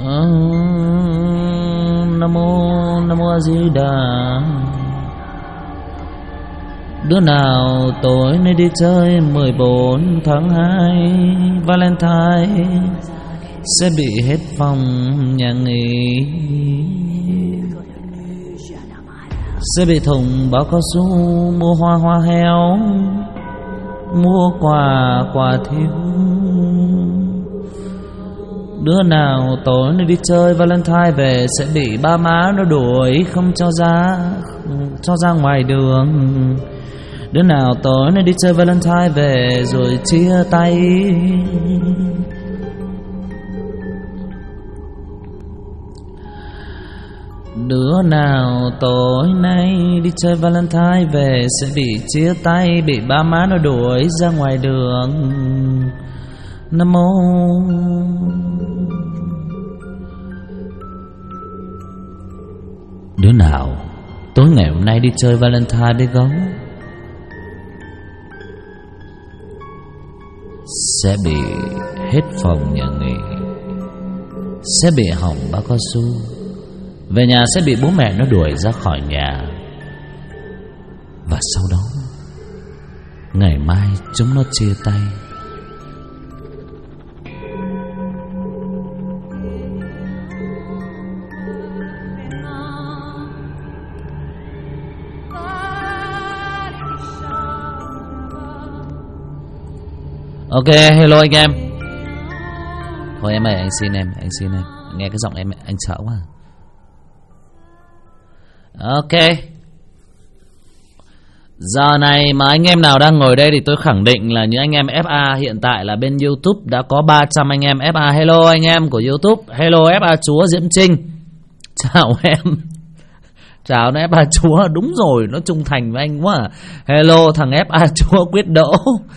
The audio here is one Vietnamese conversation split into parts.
Nam mô A Di Đà. Đứa nào tối nay đi chơi 14 tháng 2 Valentine sẽ bị hết phòng nhà nghỉ, sẽ bị thùng bao cao su, mua hoa heo, mua quà thiếu. Đứa nào tối nay đi chơi Valentine về sẽ bị ba má nó đuổi không cho ra ngoài đường. Đứa nào tối nay đi chơi Valentine về rồi chia tay. Đứa nào tối nay đi chơi Valentine về sẽ bị chia tay, bị ba má nó đuổi ra ngoài đường. Nam mô. Đứa nào tối ngày hôm nay đi chơi Valentine với gấu sẽ bị hết phòng nhà nghỉ, sẽ bị hỏng bao cao su, về nhà sẽ bị bố mẹ nó đuổi ra khỏi nhà. Và sau đó ngày mai chúng nó chia tay. Ok, hello anh em. Thôi em ơi, anh xin em. Nghe cái giọng em anh sợ quá. Ok. Giờ này mà anh em nào đang ngồi đây thì tôi khẳng định là những anh em FA hiện tại là bên YouTube đã có 300 anh em FA. Hello anh em của YouTube. Hello FA chúa Diễm Trinh. Chào em. Chào nó FA chúa. Đúng rồi, nó trung thành với anh quá à. Hello thằng FA chúa Quyết Đỗ.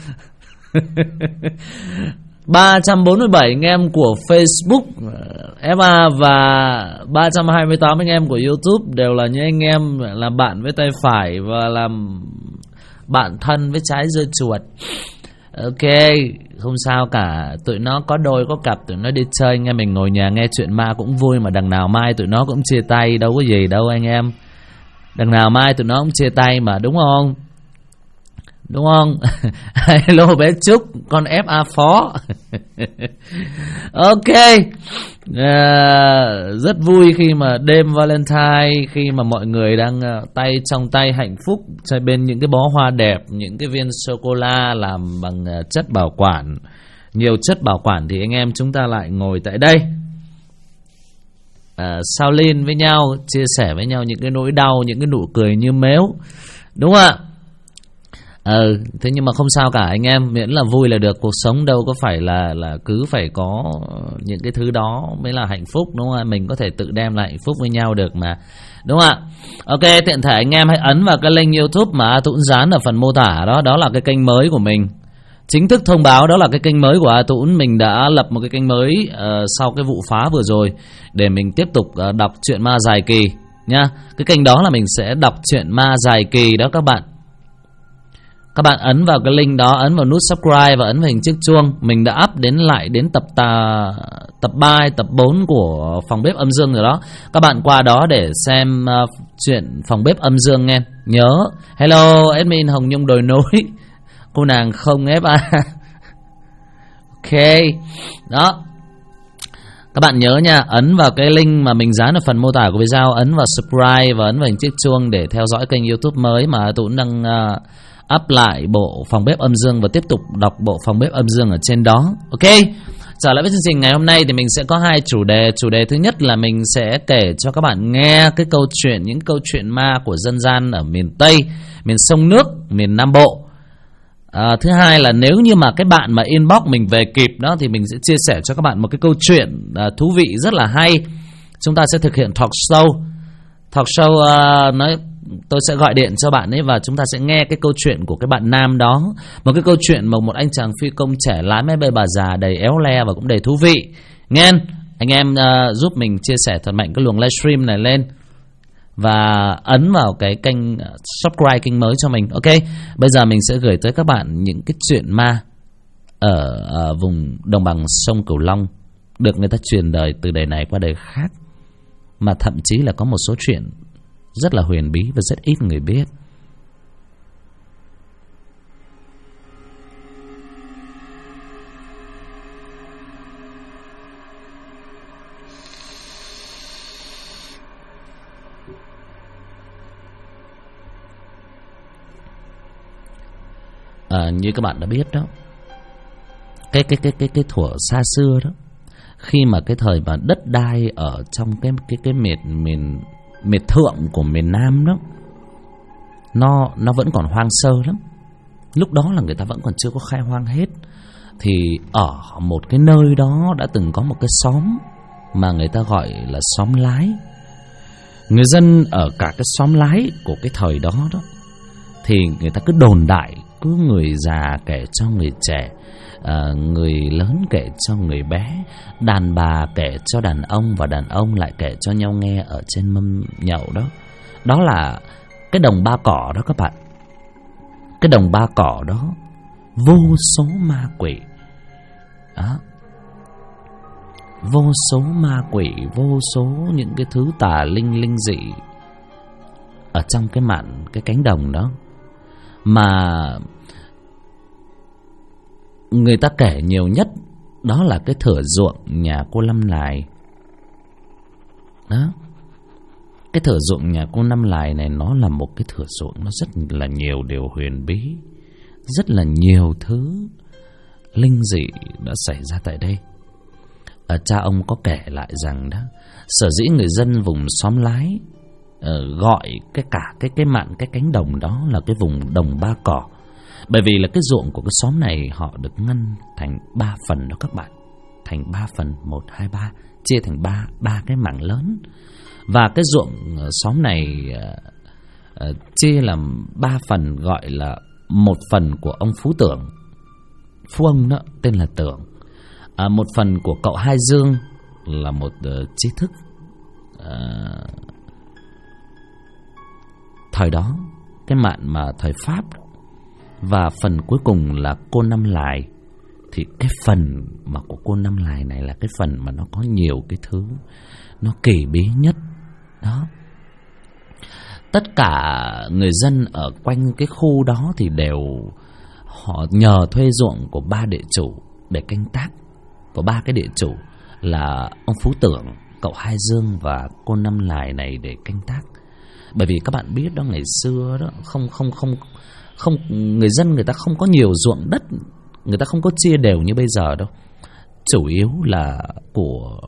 347 anh em của Facebook FA và 328 anh em của YouTube đều là những anh em làm bạn với tay phải và làm bạn thân với trái dưa chuột. Ok, không sao cả. Tụi nó có đôi có cặp, tụi nó đi chơi, anh em mình ngồi nhà nghe chuyện ma cũng vui. Mà đằng nào mai tụi nó cũng chia tay, đâu có gì đâu anh em. Đằng nào mai tụi nó cũng chia tay mà, đúng không? Đúng không? Hello bé Trúc, con FA phó. Ok. Rất vui khi mà đêm Valentine, khi mà mọi người đang tay trong tay hạnh phúc chơi bên những cái bó hoa đẹp, những cái viên sô-cô-la làm bằng chất bảo quản, nhiều chất bảo quản, thì anh em chúng ta lại ngồi tại đây sao lên với nhau, chia sẻ với nhau những cái nỗi đau, những cái nụ cười như mếu, đúng không ạ? Thế nhưng mà không sao cả anh em, miễn là vui là được. Cuộc sống đâu có phải là cứ phải có những cái thứ đó mới là hạnh phúc, đúng không ạ? Mình có thể tự đem lại hạnh phúc với nhau được mà, đúng không ạ? Ok, tiện thể anh em hãy ấn vào cái link YouTube mà A Tũng dán ở phần mô tả đó. Đó là cái kênh mới của mình. Chính thức thông báo đó là cái kênh mới của A Tũng. Mình đã lập một cái kênh mới sau cái vụ phá vừa rồi, để mình tiếp tục đọc truyện ma dài kỳ nhá. Cái kênh đó là mình sẽ đọc truyện ma dài kỳ đó các bạn. Các bạn ấn vào cái link đó, ấn vào nút subscribe và ấn vào hình chiếc chuông. Mình đã up đến tập 3, tập 4 của Phòng Bếp Âm Dương rồi đó. Các bạn qua đó để xem chuyện Phòng Bếp Âm Dương nghe. Nhớ. Hello admin Hồng Nhung Đồi Núi. Cô nàng không FA. Ok. Đó. Các bạn nhớ nha, ấn vào cái link mà mình dán ở phần mô tả của video, ấn vào subscribe và ấn vào hình chiếc chuông để theo dõi kênh YouTube mới mà Tũng đang up lại bộ Phòng Bếp Âm Dương và tiếp tục đọc bộ Phòng Bếp Âm Dương ở trên đó. Ok. Trở lại với chương trình ngày hôm nay thì mình sẽ có hai chủ đề. Chủ đề thứ nhất là mình sẽ kể cho các bạn nghe cái câu chuyện, những câu chuyện ma của dân gian ở miền Tây, miền sông nước, miền Nam Bộ. Thứ hai là nếu như mà cái bạn mà inbox mình về kịp đó thì mình sẽ chia sẻ cho các bạn một cái câu chuyện thú vị rất là hay. Chúng ta sẽ thực hiện talk show tôi sẽ gọi điện cho bạn ấy và chúng ta sẽ nghe cái câu chuyện của cái bạn nam đó. Một cái câu chuyện mà một anh chàng phi công trẻ lái máy bay bà già đầy éo le và cũng đầy thú vị. Nghe anh em giúp mình chia sẻ thật mạnh cái luồng livestream này lên và ấn vào cái kênh subscribe kênh mới cho mình. Ok, bây giờ mình sẽ gửi tới các bạn những cái chuyện ma ở vùng đồng bằng sông Cửu Long, được người ta truyền đời từ đời này qua đời khác, mà thậm chí là có một số chuyện rất là huyền bí và rất ít người biết. Như các bạn đã biết đó, cái thuở xa xưa đó, khi mà cái thời mà đất đai ở trong cái miệt thượng của miền Nam đó, nó vẫn còn hoang sơ lắm. Lúc đó là người ta vẫn còn chưa có khai hoang hết, thì ở một cái nơi đó đã từng có một cái xóm mà người ta gọi là xóm Lái. Người dân ở cả cái xóm Lái của cái thời đó đó, thì người ta cứ đồn đại, cứ người già kể cho người trẻ, người lớn kể cho người bé, đàn bà kể cho đàn ông, và đàn ông lại kể cho nhau nghe ở trên mâm nhậu đó. Đó là cái đồng Ba Cỏ đó các bạn. Cái đồng Ba Cỏ đó vô số ma quỷ đó, vô số ma quỷ, vô số những cái thứ tà linh linh dị ở trong cái cánh đồng đó. Mà người ta kể nhiều nhất đó là cái thửa ruộng nhà cô Năm Lài đó. Cái thửa ruộng nhà cô Năm Lài này, nó là một cái thửa ruộng nó rất là nhiều điều huyền bí, rất là nhiều thứ linh dị đã xảy ra tại đây. Cha ông có kể lại rằng đó, sở dĩ người dân vùng xóm Lái gọi cái mạn cái cánh đồng đó là cái vùng đồng Ba Cỏ, bởi vì là cái ruộng của cái xóm này họ được ngăn thành 3 phần đó các bạn, thành 3 phần, 1, 2, 3, chia thành ba cái mảng lớn. Và cái ruộng xóm này chia làm 3 phần, gọi là một phần của ông Phú Tưởng, phú ông đó tên là Tưởng, một phần của cậu Hai Dương là một trí thức thời đó, cái mạn mà thời Pháp, và phần cuối cùng là cô Năm Lài. Thì cái phần mà của cô Năm Lài này là cái phần mà nó có nhiều cái thứ nó kỳ bí nhất đó. Tất cả người dân ở quanh cái khu đó thì đều họ nhờ thuê ruộng của 3 địa chủ để canh tác, của 3 cái địa chủ là ông Phú Tưởng, cậu Hai Dương và cô Năm Lài này để canh tác. Bởi vì các bạn biết đó, ngày xưa đó không người dân người ta không có nhiều ruộng đất, người ta không có chia đều như bây giờ đâu. Chủ yếu là của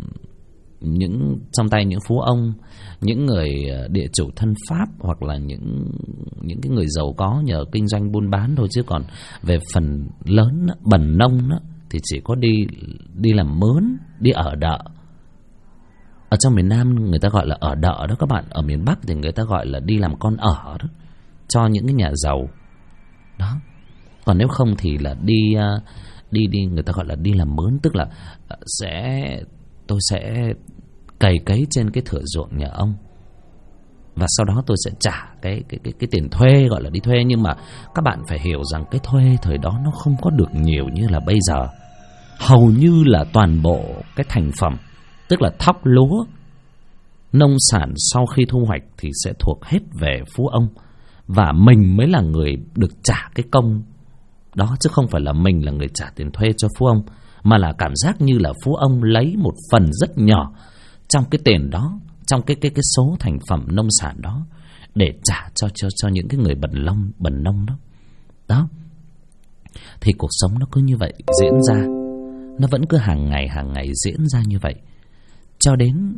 trong tay những phú ông, những người địa chủ thân Pháp, hoặc là những cái người giàu có nhờ kinh doanh buôn bán thôi, chứ còn về phần lớn đó, bần nông đó, thì chỉ có đi làm mướn, đi ở đợ. Ở trong miền Nam người ta gọi là ở đợ đó các bạn. Ở miền Bắc thì người ta gọi là đi làm con ở đó, cho những cái nhà giàu đó. Còn nếu không thì là đi người ta gọi là đi làm mướn, tức là tôi sẽ cày cấy trên cái thửa ruộng nhà ông, và sau đó tôi sẽ trả cái tiền thuê, gọi là đi thuê. Nhưng mà các bạn phải hiểu rằng cái thuê thời đó nó không có được nhiều như là bây giờ. Hầu như là toàn bộ cái thành phẩm, tức là thóc lúa, nông sản sau khi thu hoạch thì sẽ thuộc hết về phú ông, và mình mới là người được trả cái công đó, chứ không phải là mình là người trả tiền thuê cho phú ông, mà là cảm giác như là phú ông lấy một phần rất nhỏ trong cái tiền đó, trong cái số thành phẩm nông sản đó, để trả cho những cái người bần nông đó. Đó. Thì cuộc sống nó cứ như vậy diễn ra, nó vẫn cứ hàng ngày diễn ra như vậy, cho đến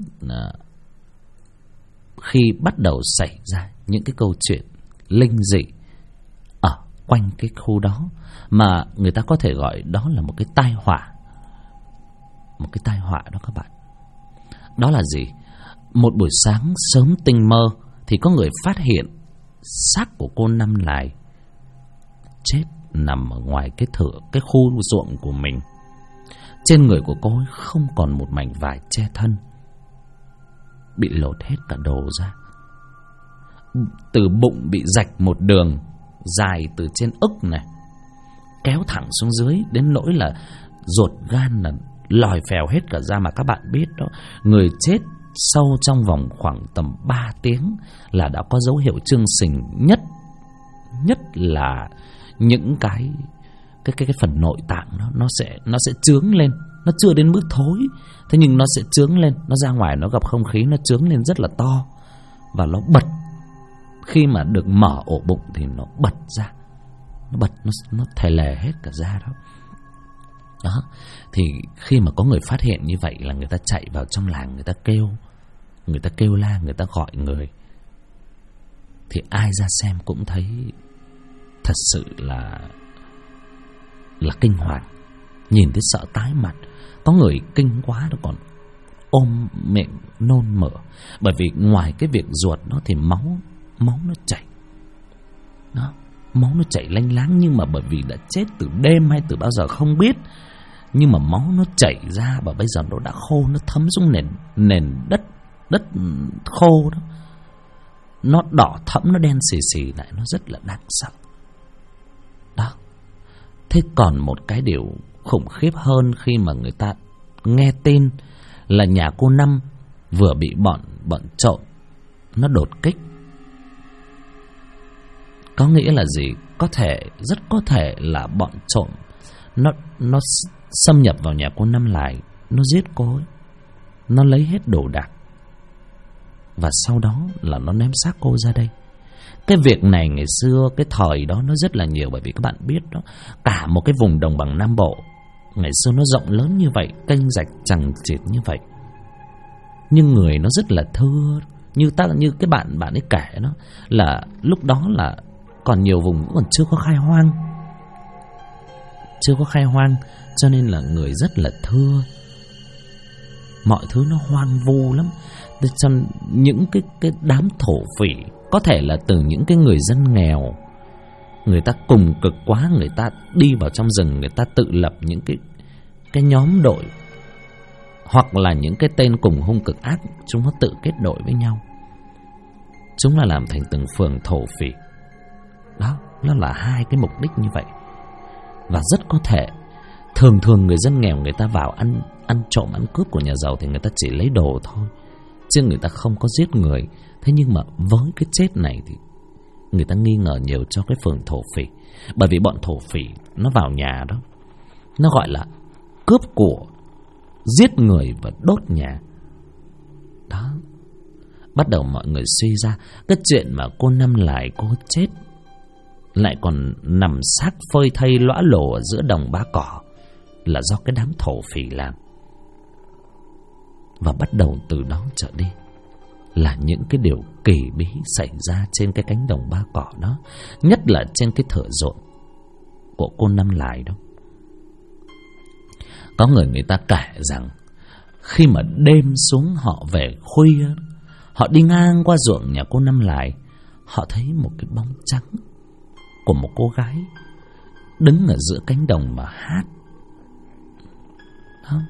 khi bắt đầu xảy ra những cái câu chuyện linh dị ở quanh cái khu đó, mà người ta có thể gọi đó là một cái tai họa. Một cái tai họa đó các bạn. Đó là gì? Một buổi sáng sớm tinh mơ thì có người phát hiện xác của cô Năm Lài chết nằm ở ngoài cái khu ruộng của mình. Trên người của cô ấy không còn một mảnh vải che thân, bị lột hết cả đồ ra. Từ bụng bị rạch một đường dài từ trên ức này kéo thẳng xuống dưới, đến nỗi là ruột gan là lòi phèo hết cả ra. Mà các bạn biết đó, người chết sâu trong vòng khoảng tầm 3 tiếng là đã có dấu hiệu trương sình, nhất là những cái phần nội tạng nó sẽ chướng lên. Nó chưa đến mức thối, thế nhưng nó sẽ chướng lên, nó ra ngoài, nó gặp không khí, nó chướng lên rất là to. Và nó bật, khi mà được mở ổ bụng thì nó bật ra, nó thè lè hết cả da đó. Đó, thì khi mà có người phát hiện như vậy là người ta chạy vào trong làng, người ta kêu la, người ta gọi người. Thì ai ra xem cũng thấy thật sự là kinh hoàng, nhìn thấy sợ tái mặt. Có người kinh quá nó còn ôm miệng nôn mửa. Bởi vì ngoài cái việc ruột nó thì máu nó chảy đó, máu nó chảy lanh láng. Nhưng mà bởi vì đã chết từ đêm hay từ bao giờ không biết, nhưng mà máu nó chảy ra và bây giờ nó đã khô, nó thấm xuống nền đất khô đó. Nó đỏ thẫm, nó đen xì xì lại, nó rất là đáng sợ đó. Thế còn một cái điều khủng khiếp hơn khi mà người ta nghe tin là nhà cô Năm vừa bị bọn trộm nó đột kích. Có nghĩa là gì? Rất có thể là bọn trộm nó xâm nhập vào nhà cô Năm lại, nó giết cô ấy, nó lấy hết đồ đạc và sau đó là nó ném xác cô ra đây. Cái việc này ngày xưa, cái thời đó nó rất là nhiều. Bởi vì các bạn biết đó, cả một cái vùng đồng bằng Nam Bộ ngày xưa nó rộng lớn như vậy, kênh rạch chằng chịt như vậy, nhưng người nó rất là thưa. Như cái bạn ấy kể đó, là lúc đó là còn nhiều vùng cũng còn chưa có khai hoang, cho nên là người rất là thưa, mọi thứ nó hoang vu lắm. Trong những cái đám thổ phỉ, có thể là từ những cái người dân nghèo, người ta cùng cực quá, người ta đi vào trong rừng, người ta tự lập những cái nhóm đội, hoặc là những cái tên cùng hung cực ác, chúng nó tự kết đội với nhau, chúng là làm thành từng phường thổ phỉ đó. Nó là hai cái mục đích như vậy. Và rất có thể thường người dân nghèo người ta vào ăn trộm, ăn cướp của nhà giàu thì người ta chỉ lấy đồ thôi, chứ người ta không có giết người. Thế nhưng mà với cái chết này thì người ta nghi ngờ nhiều cho cái phường thổ phỉ. Bởi vì bọn thổ phỉ nó vào nhà đó, nó gọi là cướp của, giết người và đốt nhà đó. Bắt đầu mọi người suy ra cái chuyện mà cô Năm Lại cô chết, lại còn nằm xác phơi thây lõa lồ ở giữa đồng bá cỏ, là do cái đám thổ phỉ làm. Và bắt đầu từ đó trở đi là những cái điều kỳ bí xảy ra trên cái cánh đồng ba cỏ đó, nhất là trên cái thửa ruộng của cô Năm Lại đó. Có người ta kể rằng khi mà đêm xuống họ về khuya, họ đi ngang qua ruộng nhà cô Năm Lại, họ thấy một cái bóng trắng của một cô gái đứng ở giữa cánh đồng mà hát đó.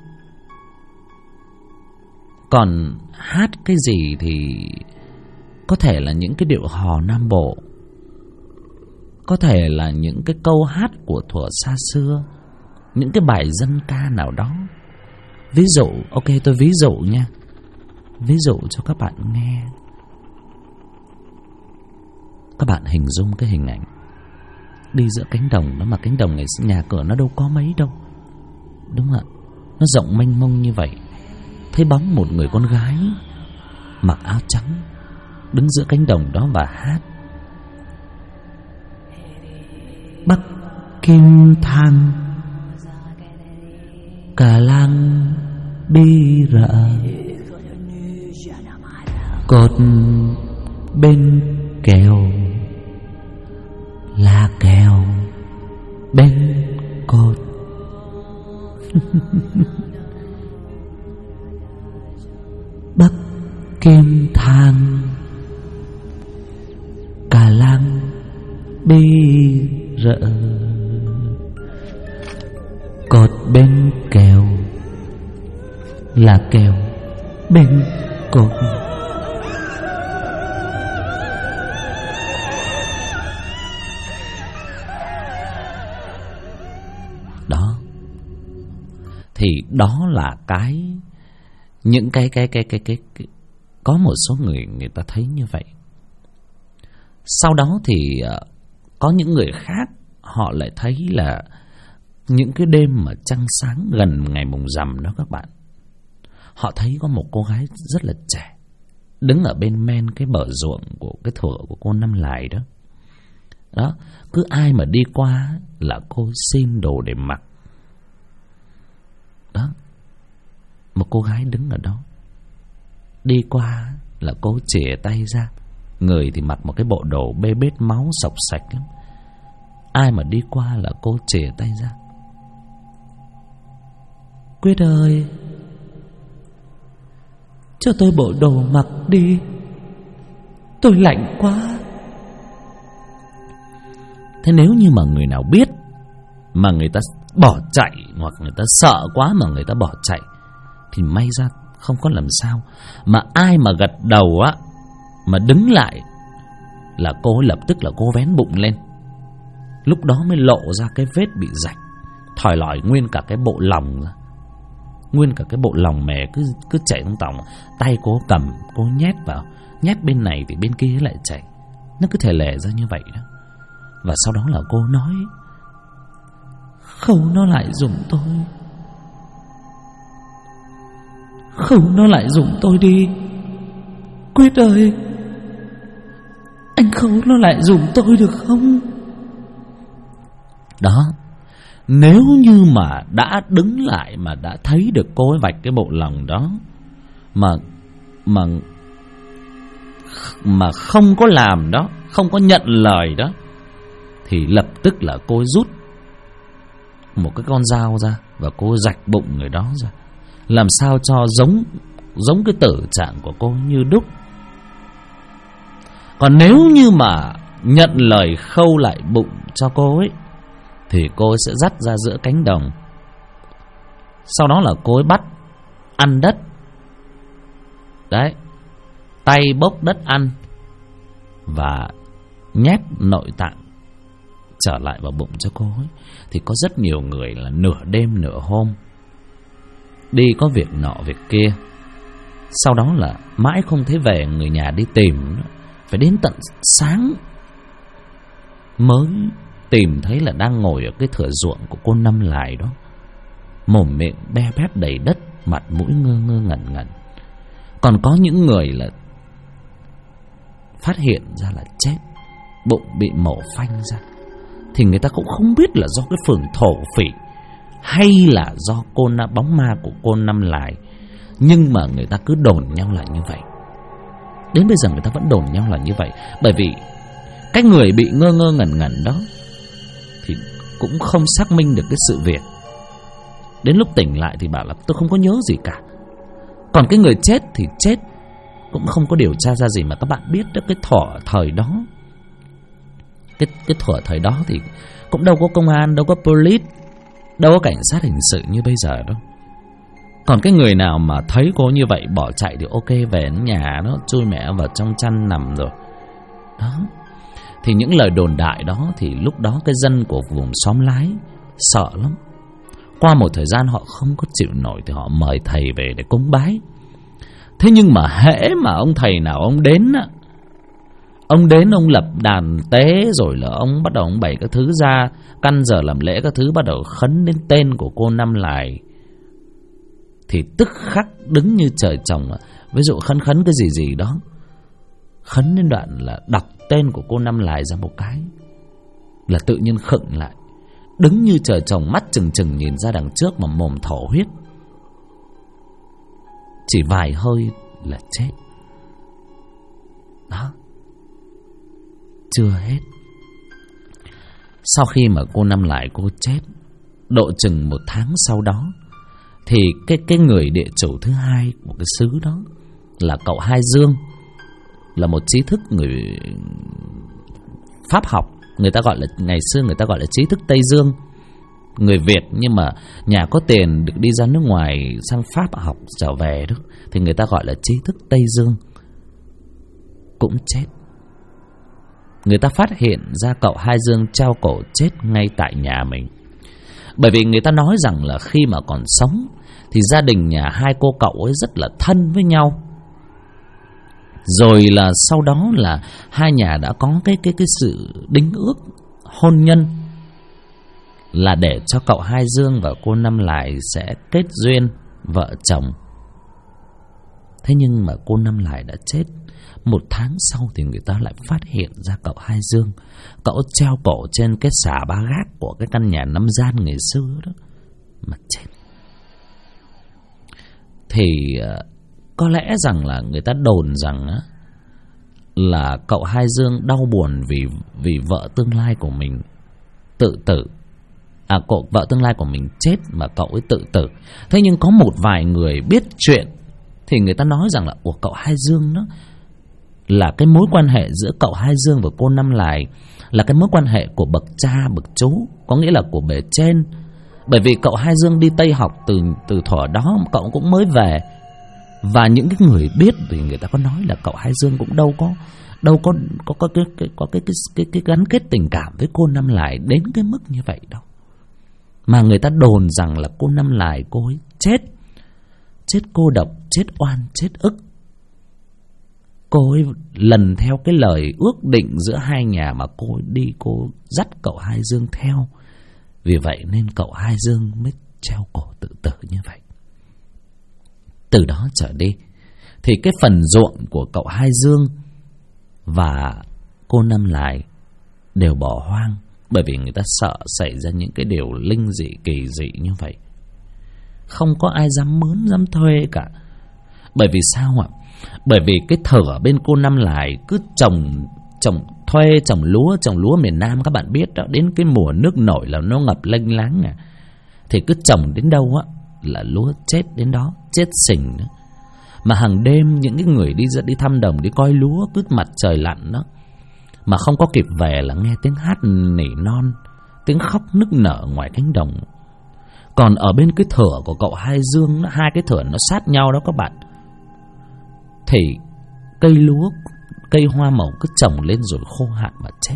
Còn hát cái gì thì có thể là những cái điệu hò Nam Bộ, có thể là những cái câu hát của thuở xa xưa, những cái bài dân ca nào đó. Ví dụ, ok tôi ví dụ nha, ví dụ cho các bạn nghe. Các bạn hình dung cái hình ảnh đi giữa cánh đồng đó, mà cánh đồng này nhà cửa nó đâu có mấy đâu, đúng không ạ? Nó rộng mênh mông như vậy, thấy bóng một người con gái mặc áo trắng đứng giữa cánh đồng đó và hát: Bắc Kim Thang Cà Lang Bi Rợ, cột bên kèo là kèo bên cột. Bắc Kim Thang Cà Lang Bi Rợ, cột bên kèo là kèo bên cột. Đó. Thì đó là những cái có một số người ta thấy như vậy. Sau đó thì có những người khác họ lại thấy là những cái đêm mà trăng sáng gần ngày mùng rằm đó các bạn, họ thấy có một cô gái rất là trẻ đứng ở bên men cái bờ ruộng của cái thửa của cô Năm Lại đó. Đó, cứ ai mà đi qua là cô xin đồ để mặc. Đó, một cô gái đứng ở đó, đi qua là cô chìa tay ra, người thì mặc một cái bộ đồ bê bết máu sộc sạch lắm. Ai mà đi qua là cô chìa tay ra: Quyết ơi, cho tôi bộ đồ mặc đi, tôi lạnh quá. Thế nếu như mà người nào biết mà người ta bỏ chạy, hoặc người ta sợ quá mà người ta bỏ chạy, thì may ra không có làm sao. Mà ai mà gật đầu á, mà đứng lại là cô ấy lập tức là cô vén bụng lên. Lúc đó mới lộ ra cái vết bị rạch, thòi lòi nguyên cả cái bộ lòng ra, nguyên cả cái bộ lòng mè cứ chảy trong tòng. Tay cô cầm, cô nhét vào, nhét bên này thì bên kia lại chảy, nó cứ thể lè ra như vậy đó. Và sau đó là cô nói: Khâu nó lại giùm tôi, khâu nó lại giùm tôi đi, Quyết ơi, anh khâu nó lại giùm tôi được không? Đó, nếu như mà đã đứng lại mà đã thấy được cô ấy vạch cái bộ lòng đó mà không có làm đó, không có nhận lời đó, thì lập tức là cô ấy rút một cái con dao ra và cô rạch bụng người đó ra, làm sao cho giống cái tử trạng của cô như đúc. Còn nếu như mà nhận lời khâu lại bụng cho cô ấy, thì cô ấy sẽ dắt ra giữa cánh đồng. Sau đó là cô ấy bắt ăn đất. Đấy, tay bốc đất ăn và nhét nội tạng trở lại vào bụng cho cô ấy. Thì có rất nhiều người là nửa đêm nửa hôm đi có việc nọ việc kia, sau đó là mãi không thấy về, người nhà đi tìm, phải đến tận sáng mới tìm thấy là đang ngồi ở cái thửa ruộng của cô Năm Lại đó, mồm miệng be bét đầy đất, mặt mũi ngơ ngơ ngẩn ngẩn. Còn có những người là phát hiện ra là chết, bụng bị mổ phanh ra, thì người ta cũng không biết là do cái phường thổ phỉ hay là do bóng ma của cô Năm Lại, nhưng mà người ta cứ đồn nhau là như vậy. Đến bây giờ người ta vẫn đồn nhau là như vậy, bởi vì cái người bị ngơ ngơ ngẩn ngẩn đó thì cũng không xác minh được cái sự việc. Đến lúc tỉnh lại thì bảo là tôi không có nhớ gì cả. Còn cái người chết thì chết, cũng không có điều tra ra gì. Mà các bạn biết đó, cái thuở thời đó, cái thuở thời đó thì cũng đâu có công an, đâu có police, đâu có cảnh sát hình sự như bây giờ đâu. Còn cái người nào mà thấy cô như vậy bỏ chạy thì ok, về đến nhà nó chui mẹ vào trong chăn nằm rồi. Đó, thì những lời đồn đại đó thì lúc đó cái dân của vùng xóm Lái sợ lắm. Qua một thời gian họ không có chịu nổi thì họ mời thầy về để cúng bái. Thế nhưng mà hễ mà ông thầy nào ông đến á, ông đến ông lập đàn tế, rồi là ông bắt đầu ông bày các thứ ra, căn giờ làm lễ các thứ, bắt đầu khấn đến tên của cô Năm Lại, thì tức khắc đứng như trời trồng. Ví dụ khấn cái gì đó, khấn đến đoạn là đọc tên của cô Năm Lại ra một cái là tự nhiên khựng lại, đứng như trời trồng, mắt trừng trừng nhìn ra đằng trước mà mồm thổ huyết. Chỉ vài hơi là chết. Đó, chưa hết. Sau khi mà cô Năm Lại cô chết, độ chừng 1 tháng sau đó, thì cái người địa chủ thứ hai của cái xứ đó là cậu Hai Dương, là một trí thức người Pháp học. Người ta gọi là, ngày xưa người ta gọi là trí thức Tây Dương, người Việt nhưng mà nhà có tiền được đi ra nước ngoài sang Pháp học trở về đó, thì người ta gọi là trí thức Tây Dương, cũng chết. Người ta phát hiện ra cậu Hai Dương treo cổ chết ngay tại nhà mình. Bởi vì người ta nói rằng là khi mà còn sống thì gia đình nhà hai cô cậu ấy rất là thân với nhau. Rồi là sau đó là hai nhà đã có cái sự đính ước hôn nhân, là để cho cậu Hai Dương và cô Năm Lại sẽ kết duyên vợ chồng. Thế nhưng mà cô Năm Lại đã chết. 1 tháng sau thì người ta lại phát hiện ra cậu Hai Dương, cậu treo cổ trên cái xà ba gác của cái căn nhà 5 gian ngày xưa đó mà chết. Thì có lẽ rằng là người ta đồn rằng là cậu Hai Dương đau buồn vì vợ tương lai của mình tự tử. Vợ tương lai của mình chết mà cậu ấy tự tử. Thế nhưng có một vài người biết chuyện thì người ta nói rằng là cậu Hai Dương đó là cái mối quan hệ giữa cậu Hai Dương và cô Năm Lại là cái mối quan hệ của bậc cha bậc chú, có nghĩa là của bề trên. Bởi vì cậu Hai Dương đi Tây học từ thuở đó cậu cũng mới về. Và những cái người biết thì người ta có nói là cậu Hai Dương cũng đâu có cái gắn kết tình cảm với cô Năm Lại đến cái mức như vậy đâu. Mà người ta đồn rằng là cô Năm Lại cô ấy chết cô độc, chết oan, chết ức. Cô ấy lần theo cái lời ước định giữa hai nhà mà cô ấy đi, cô dắt cậu Hai Dương theo. Vì vậy nên cậu Hai Dương mới treo cổ tự tử như vậy. Từ đó trở đi thì cái phần ruộng của cậu Hai Dương và cô Năm Lại đều bỏ hoang, bởi vì người ta sợ xảy ra những cái điều linh dị kỳ dị như vậy. Không có ai dám mướn dám thuê cả. Bởi vì sao ạ? Bởi vì cái thửa bên cô Năm Lại cứ trồng trồng lúa miền Nam các bạn biết đó, đến cái mùa nước nổi là nó ngập lênh láng thì cứ trồng đến đâu á là lúa chết đến đó, chết sình nữa. Mà hàng đêm những cái người đi thăm đồng, đi coi lúa, cứ mặt trời lặn đó mà không có kịp về là nghe tiếng hát nỉ non, tiếng khóc nức nở ngoài cánh đồng. Còn ở bên cái thửa của cậu Hai Dương, hai cái thửa nó sát nhau đó các bạn, thì cây lúa, cây hoa màu cứ trồng lên rồi khô hạn mà chết.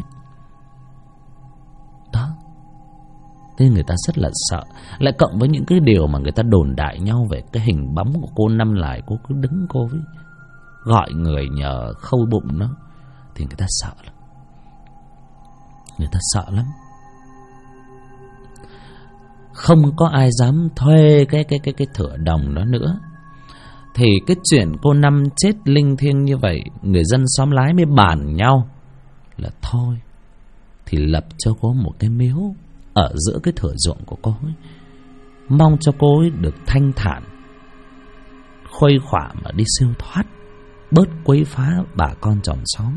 Đó. Nên người ta rất là sợ. Lại cộng với những cái điều mà người ta đồn đại nhau về cái hình bóng của cô Năm Lại, cô cứ đứng cô với gọi người nhờ khâu bụng nó, thì người ta sợ lắm. Người ta sợ lắm. Không có ai dám thuê cái thửa đồng đó nữa. Thì cái chuyện cô Năm chết linh thiêng như vậy, người dân xóm lái mới bàn nhau là thôi thì lập cho cô một cái miếu ở giữa cái thửa ruộng của cô ấy, mong cho cô ấy được thanh thản, khuây khỏa mà đi siêu thoát, bớt quấy phá bà con chòm xóm.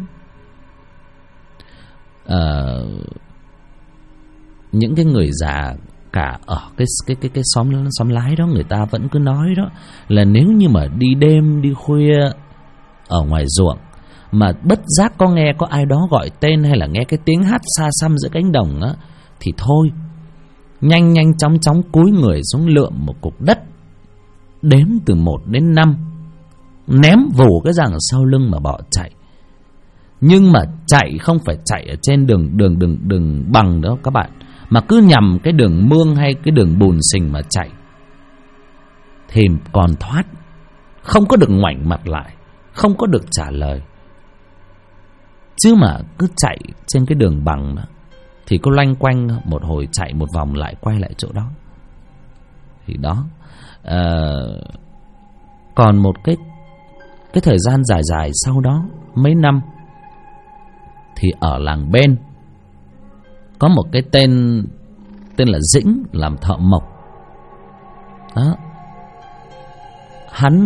Những cái người già cả ở cái xóm lái đó, người ta vẫn cứ nói đó là nếu như mà đi đêm đi khuya ở ngoài ruộng mà bất giác có nghe có ai đó gọi tên, hay là nghe cái tiếng hát xa xăm giữa cánh đồng á, thì thôi nhanh chóng cúi người xuống lượm một cục đất, đếm từ 1 đến 5, ném vù cái răng ở sau lưng mà bỏ chạy. Nhưng mà chạy không phải chạy ở trên đường bằng đó các bạn, mà cứ nhằm cái đường mương hay cái đường bùn sình mà chạy thì còn thoát, không có được ngoảnh mặt lại, không có được trả lời. Chứ mà cứ chạy trên cái đường bằng đó thì cứ loanh quanh một hồi, chạy một vòng lại quay lại chỗ đó. Thì đó. Còn một cái thời gian dài sau đó, mấy năm, thì ở làng bên có một cái tên là Dĩnh, làm thợ mộc đó. Hắn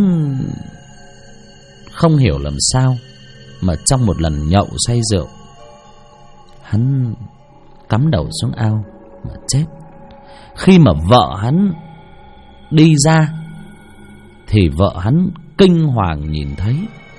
không hiểu làm sao mà trong một lần nhậu say rượu, hắn cắm đầu xuống ao mà chết. Khi mà vợ hắn đi ra thì vợ hắn kinh hoàng nhìn thấy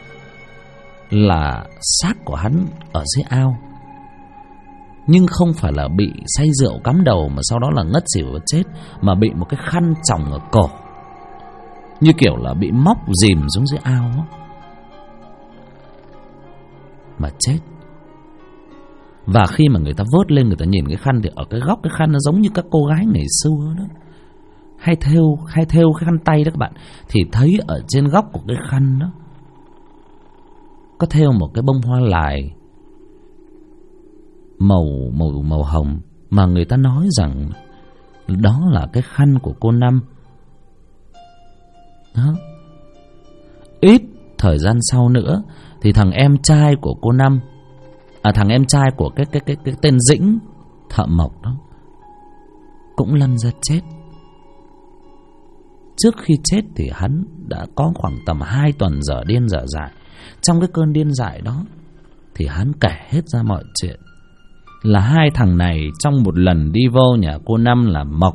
là xác của hắn ở dưới ao, nhưng không phải là bị say rượu cắm đầu mà sau đó là ngất xỉu và chết, mà bị một cái khăn chồng ở cổ, như kiểu là bị móc dìm xuống dưới ao đó, mà chết. Và khi mà người ta vớt lên, người ta nhìn cái khăn thì ở cái góc cái khăn nó giống như các cô gái ngày xưa đó, hay thêu cái khăn tay đó các bạn. Thì thấy ở trên góc của cái khăn đó có thêu một cái bông hoa lài màu hồng, mà người ta nói rằng đó là cái khăn của cô Năm. Đó. Ít thời gian sau nữa thì thằng em trai của cô Năm, thằng em trai của cái tên Dĩnh thợ mộc đó cũng lăn ra chết. Trước khi chết thì hắn đã có khoảng tầm 2 tuần dở điên dở dại. Trong cái cơn điên dại đó thì hắn kể hết ra mọi chuyện, là hai thằng này trong một lần đi vô nhà cô Năm là Mộc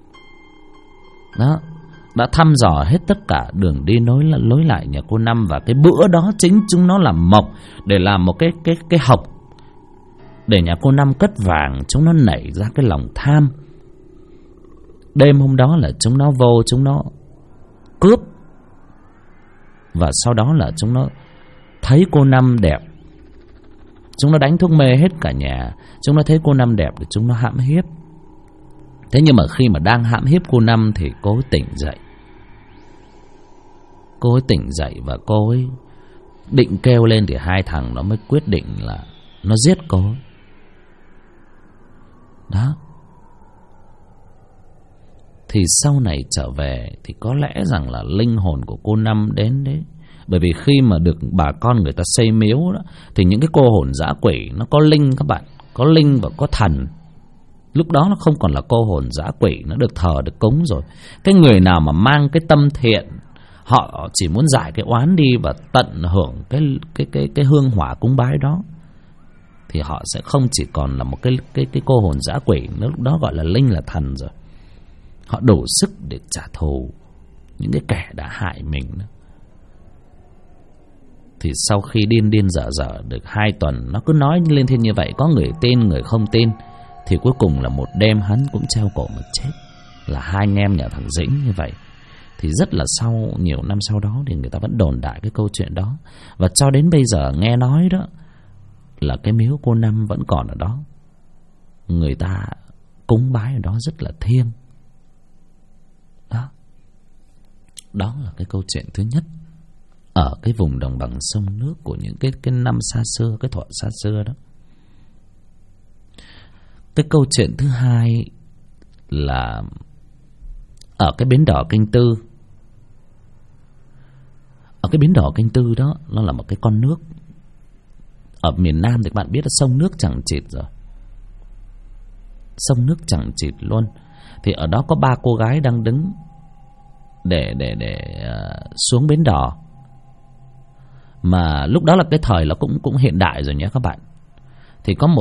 đó, đã thăm dò hết tất cả đường đi nối lại nhà cô Năm. Và cái bữa đó chính chúng nó làm mộc để làm một cái hộc để nhà cô Năm cất vàng. Chúng nó nảy ra cái lòng tham. Đêm hôm đó là chúng nó vô, chúng nó cướp. Và sau đó là chúng nó thấy cô Năm đẹp, chúng nó đánh thuốc mê hết cả nhà. Chúng nó thấy cô Năm đẹp thì chúng nó hãm hiếp. Thế nhưng mà khi mà đang hãm hiếp cô Năm thì cô ấy tỉnh dậy. Cô ấy tỉnh dậy và cô ấy định kêu lên thì hai thằng nó mới quyết định là nó giết cô ấy. Đó. Thì sau này trở về thì có lẽ rằng là linh hồn của cô Năm đến đấy. Bởi vì khi mà được bà con người ta xây miếu đó, thì những cái cô hồn dã quỷ nó có linh các bạn, có linh và có thần. Lúc đó nó không còn là cô hồn dã quỷ, nó được thờ được cúng rồi. Cái người nào mà mang cái tâm thiện, họ chỉ muốn giải cái oán đi và tận hưởng cái hương hỏa cúng bái đó, thì họ sẽ không chỉ còn là một cái cô hồn dã quỷ nữa. Lúc đó gọi là linh là thần rồi. Họ đủ sức để trả thù những cái kẻ đã hại mình đó. Thì sau khi điên dở được 2 tuần, nó cứ nói lên thiên như vậy, có người tin người không tin. Thì cuối cùng là một đêm hắn cũng treo cổ mà chết. Là hai anh em nhà thằng Dĩnh như vậy. Thì rất là nhiều năm sau đó thì người ta vẫn đồn đại cái câu chuyện đó. Và cho đến bây giờ nghe nói đó là cái miếu cô Năm vẫn còn ở đó. Người ta cúng bái ở đó rất là thiêng. Đó là cái câu chuyện thứ nhất ở cái vùng đồng bằng sông nước của những cái năm xa xưa, cái thuở xa xưa đó. Cái câu chuyện thứ hai là ở cái bến đỏ Kênh Tư. Ở cái bến đỏ Kênh Tư đó, nó là một cái con nước. Ở miền Nam thì các bạn biết là sông nước chẳng chịt rồi. Sông nước chẳng chịt luôn. Thì ở đó có 3 cô gái đang đứng để xuống bến đò. Mà lúc đó là cái thời là cũng hiện đại rồi nhé các bạn. Thì có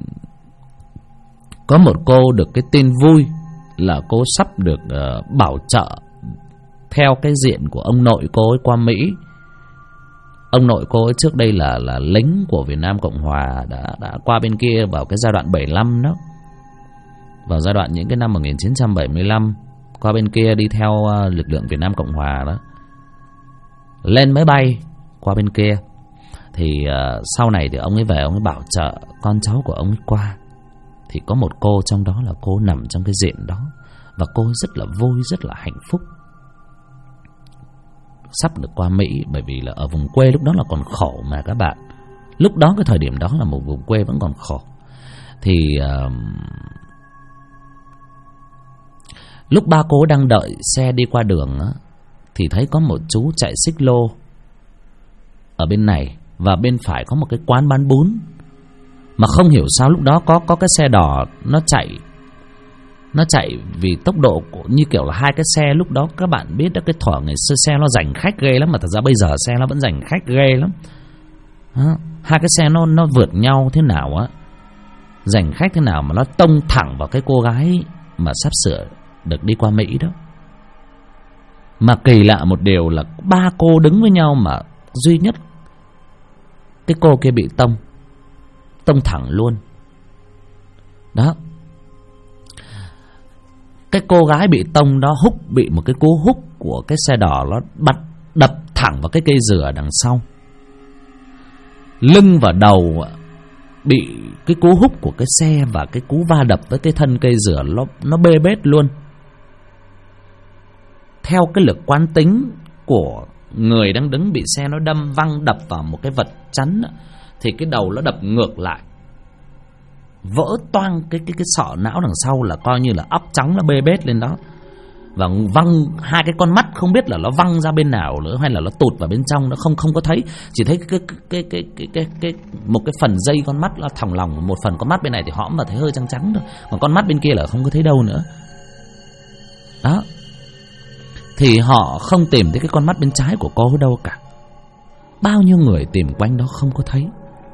một cô được cái tin vui là cô sắp được bảo trợ theo cái diện của ông nội cô ấy qua Mỹ. Ông nội cô ấy trước đây là lính của Việt Nam Cộng Hòa, đã qua bên kia vào cái giai đoạn 75 đó. Vào giai đoạn những cái năm 1975, qua bên kia đi theo lực lượng Việt Nam Cộng Hòa đó, lên máy bay qua bên kia. Thì sau này thì ông ấy về, ông ấy bảo trợ con cháu của ông ấy qua. Thì có một cô trong đó là cô nằm trong cái diện đó. Và cô rất là vui, rất là hạnh phúc, sắp được qua Mỹ. Bởi vì là ở vùng quê lúc đó là còn khổ mà các bạn. Lúc đó cái thời điểm đó là một vùng quê vẫn còn khổ. Thì lúc ba cô đang đợi xe đi qua đường á, thì thấy có một chú chạy xích lô ở bên này, và bên phải có một cái quán bán bún. Mà không hiểu sao lúc đó có cái xe đỏ nó chạy vì tốc độ như kiểu là hai cái xe. Lúc đó các bạn biết đó, cái thuở ngày xưa xe nó giành khách ghê lắm. Mà thật ra bây giờ xe nó vẫn giành khách ghê lắm đó. Hai cái xe nó vượt nhau thế nào á, giành khách thế nào mà nó tông thẳng vào cái cô gái mà sắp sửa được đi qua Mỹ đó. Mà kỳ lạ một điều là 3 cô đứng với nhau mà duy nhất cái cô kia bị tông thẳng luôn đó. Cái cô gái bị tông đó bị một cái cú húc của cái xe đỏ nó đập thẳng vào cái cây dừa đằng sau. Lưng và đầu bị cái cú húc của cái xe và cái cú va đập với cái thân cây dừa nó bê bết luôn. Theo cái lực quán tính của người đang đứng bị xe nó đâm văng đập vào một cái vật chắn thì cái đầu nó đập ngược lại, vỡ toang cái sọ não đằng sau, là coi như là óc trắng nó bê bết lên đó, và văng hai cái con mắt không biết là nó văng ra bên nào nữa hay là nó tụt vào bên trong, nó không có thấy, chỉ thấy cái một cái phần dây con mắt nó thòng lòng, một phần con mắt bên này thì hõm và thấy hơi trắng trắng thôi, còn con mắt bên kia là không có thấy đâu nữa. Đó. Thì họ không tìm thấy cái con mắt bên trái của cô ở đâu cả. Bao nhiêu người tìm quanh đó không có thấy.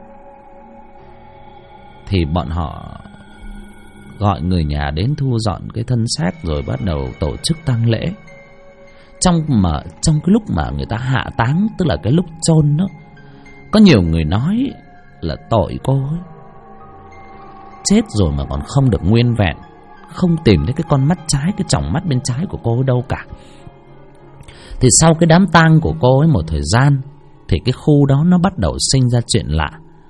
Thì bọn họ gọi người nhà đến thu dọn cái thân xác rồi bắt đầu tổ chức tang lễ. Trong cái lúc mà người ta hạ táng, tức là cái lúc chôn đó, có nhiều người nói là tội cô ấy, chết rồi mà còn không được nguyên vẹn, không tìm thấy cái con mắt trái, cái tròng mắt bên trái của cô ở đâu cả. Thì sau cái đám tang của cô ấy một thời gian thì cái khu đó nó bắt đầu sinh ra chuyện lạ.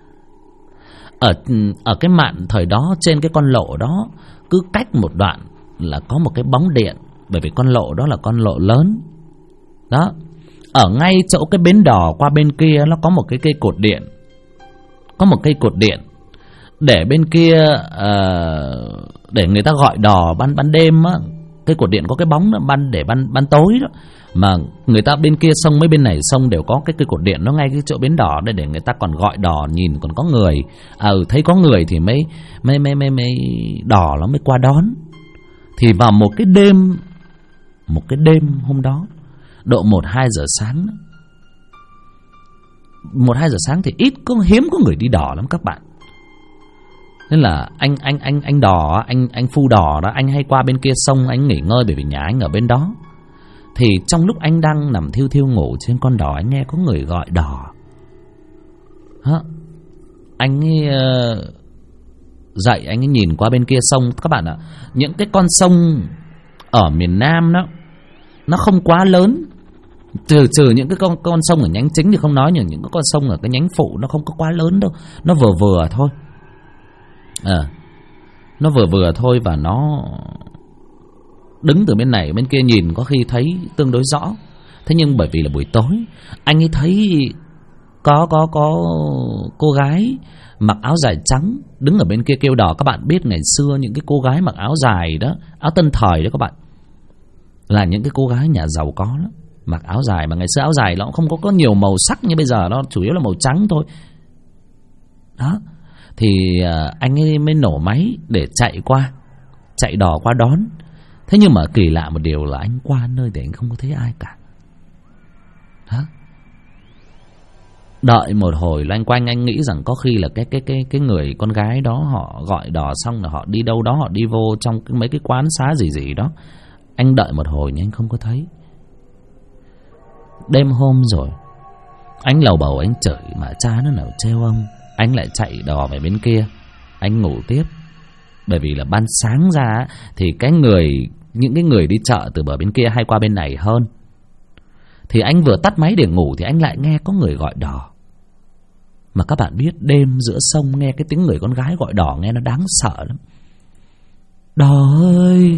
Ở cái mạn thời đó, trên cái con lộ đó, cứ cách một đoạn là có một cái bóng điện, bởi vì con lộ đó là con lộ lớn. Đó. Ở ngay chỗ cái bến đò qua bên kia nó có một cái cây cột điện. Có một cây cột điện để bên kia để người ta gọi đò ban đêm á. Cây cột điện có cái bóng đó, ban tối đó, mà người ta bên kia sông mấy bên này sông đều có cái cây cột điện nó ngay cái chỗ bến đò để người ta còn gọi đò, nhìn còn có người, thấy có người thì mấy đò nó mới qua đón. Thì vào một cái đêm hôm đó, độ 1-2 giờ sáng, 1-2 giờ sáng thì hiếm có người đi đò lắm các bạn. Nên là anh đò, anh phu đò đó, anh hay qua bên kia sông anh nghỉ ngơi, bởi vì nhà anh ở bên đó. Thì trong lúc anh đang nằm thiêu thiêu ngủ trên con đò, anh nghe có người gọi đò. Anh ấy dậy, anh ấy nhìn qua bên kia sông. Các bạn ạ, những cái con sông ở miền Nam đó, nó không quá lớn, trừ những cái con sông ở nhánh chính thì không nói, nhưng những cái con sông ở cái nhánh phụ nó không có quá lớn đâu, nó vừa vừa thôi. Nó vừa vừa thôi, và nó đứng từ bên này bên kia nhìn có khi thấy tương đối rõ. Thế nhưng bởi vì là buổi tối, anh ấy thấy có cô gái mặc áo dài trắng đứng ở bên kia kêu đò. Các bạn biết ngày xưa những cái cô gái mặc áo dài đó, áo tân thời đó các bạn, là những cái cô gái nhà giàu có lắm, mặc áo dài. Mà ngày xưa áo dài nó cũng không có nhiều màu sắc như bây giờ, nó chủ yếu là màu trắng thôi. Đó. Thì anh ấy mới nổ máy để chạy đò qua đón. Thế nhưng mà kỳ lạ một điều là anh qua nơi thì anh không có thấy ai cả. Đó. Đợi một hồi loanh quanh, anh nghĩ rằng có khi là cái người con gái đó họ gọi đò xong là họ đi đâu đó, họ đi vô trong mấy cái quán xá gì đó. Anh đợi một hồi nhưng anh không có thấy. Đêm hôm rồi, anh lầu bầu anh chửi mà cha nó nào trêu ông. Anh lại chạy đò về bên kia, anh ngủ tiếp. Bởi vì là ban sáng ra thì những cái người đi chợ từ bờ bên kia hay qua bên này hơn. Thì anh vừa tắt máy để ngủ thì anh lại nghe có người gọi đò. Mà các bạn biết đêm giữa sông nghe cái tiếng người con gái gọi đò nghe nó đáng sợ lắm. Đò ơi,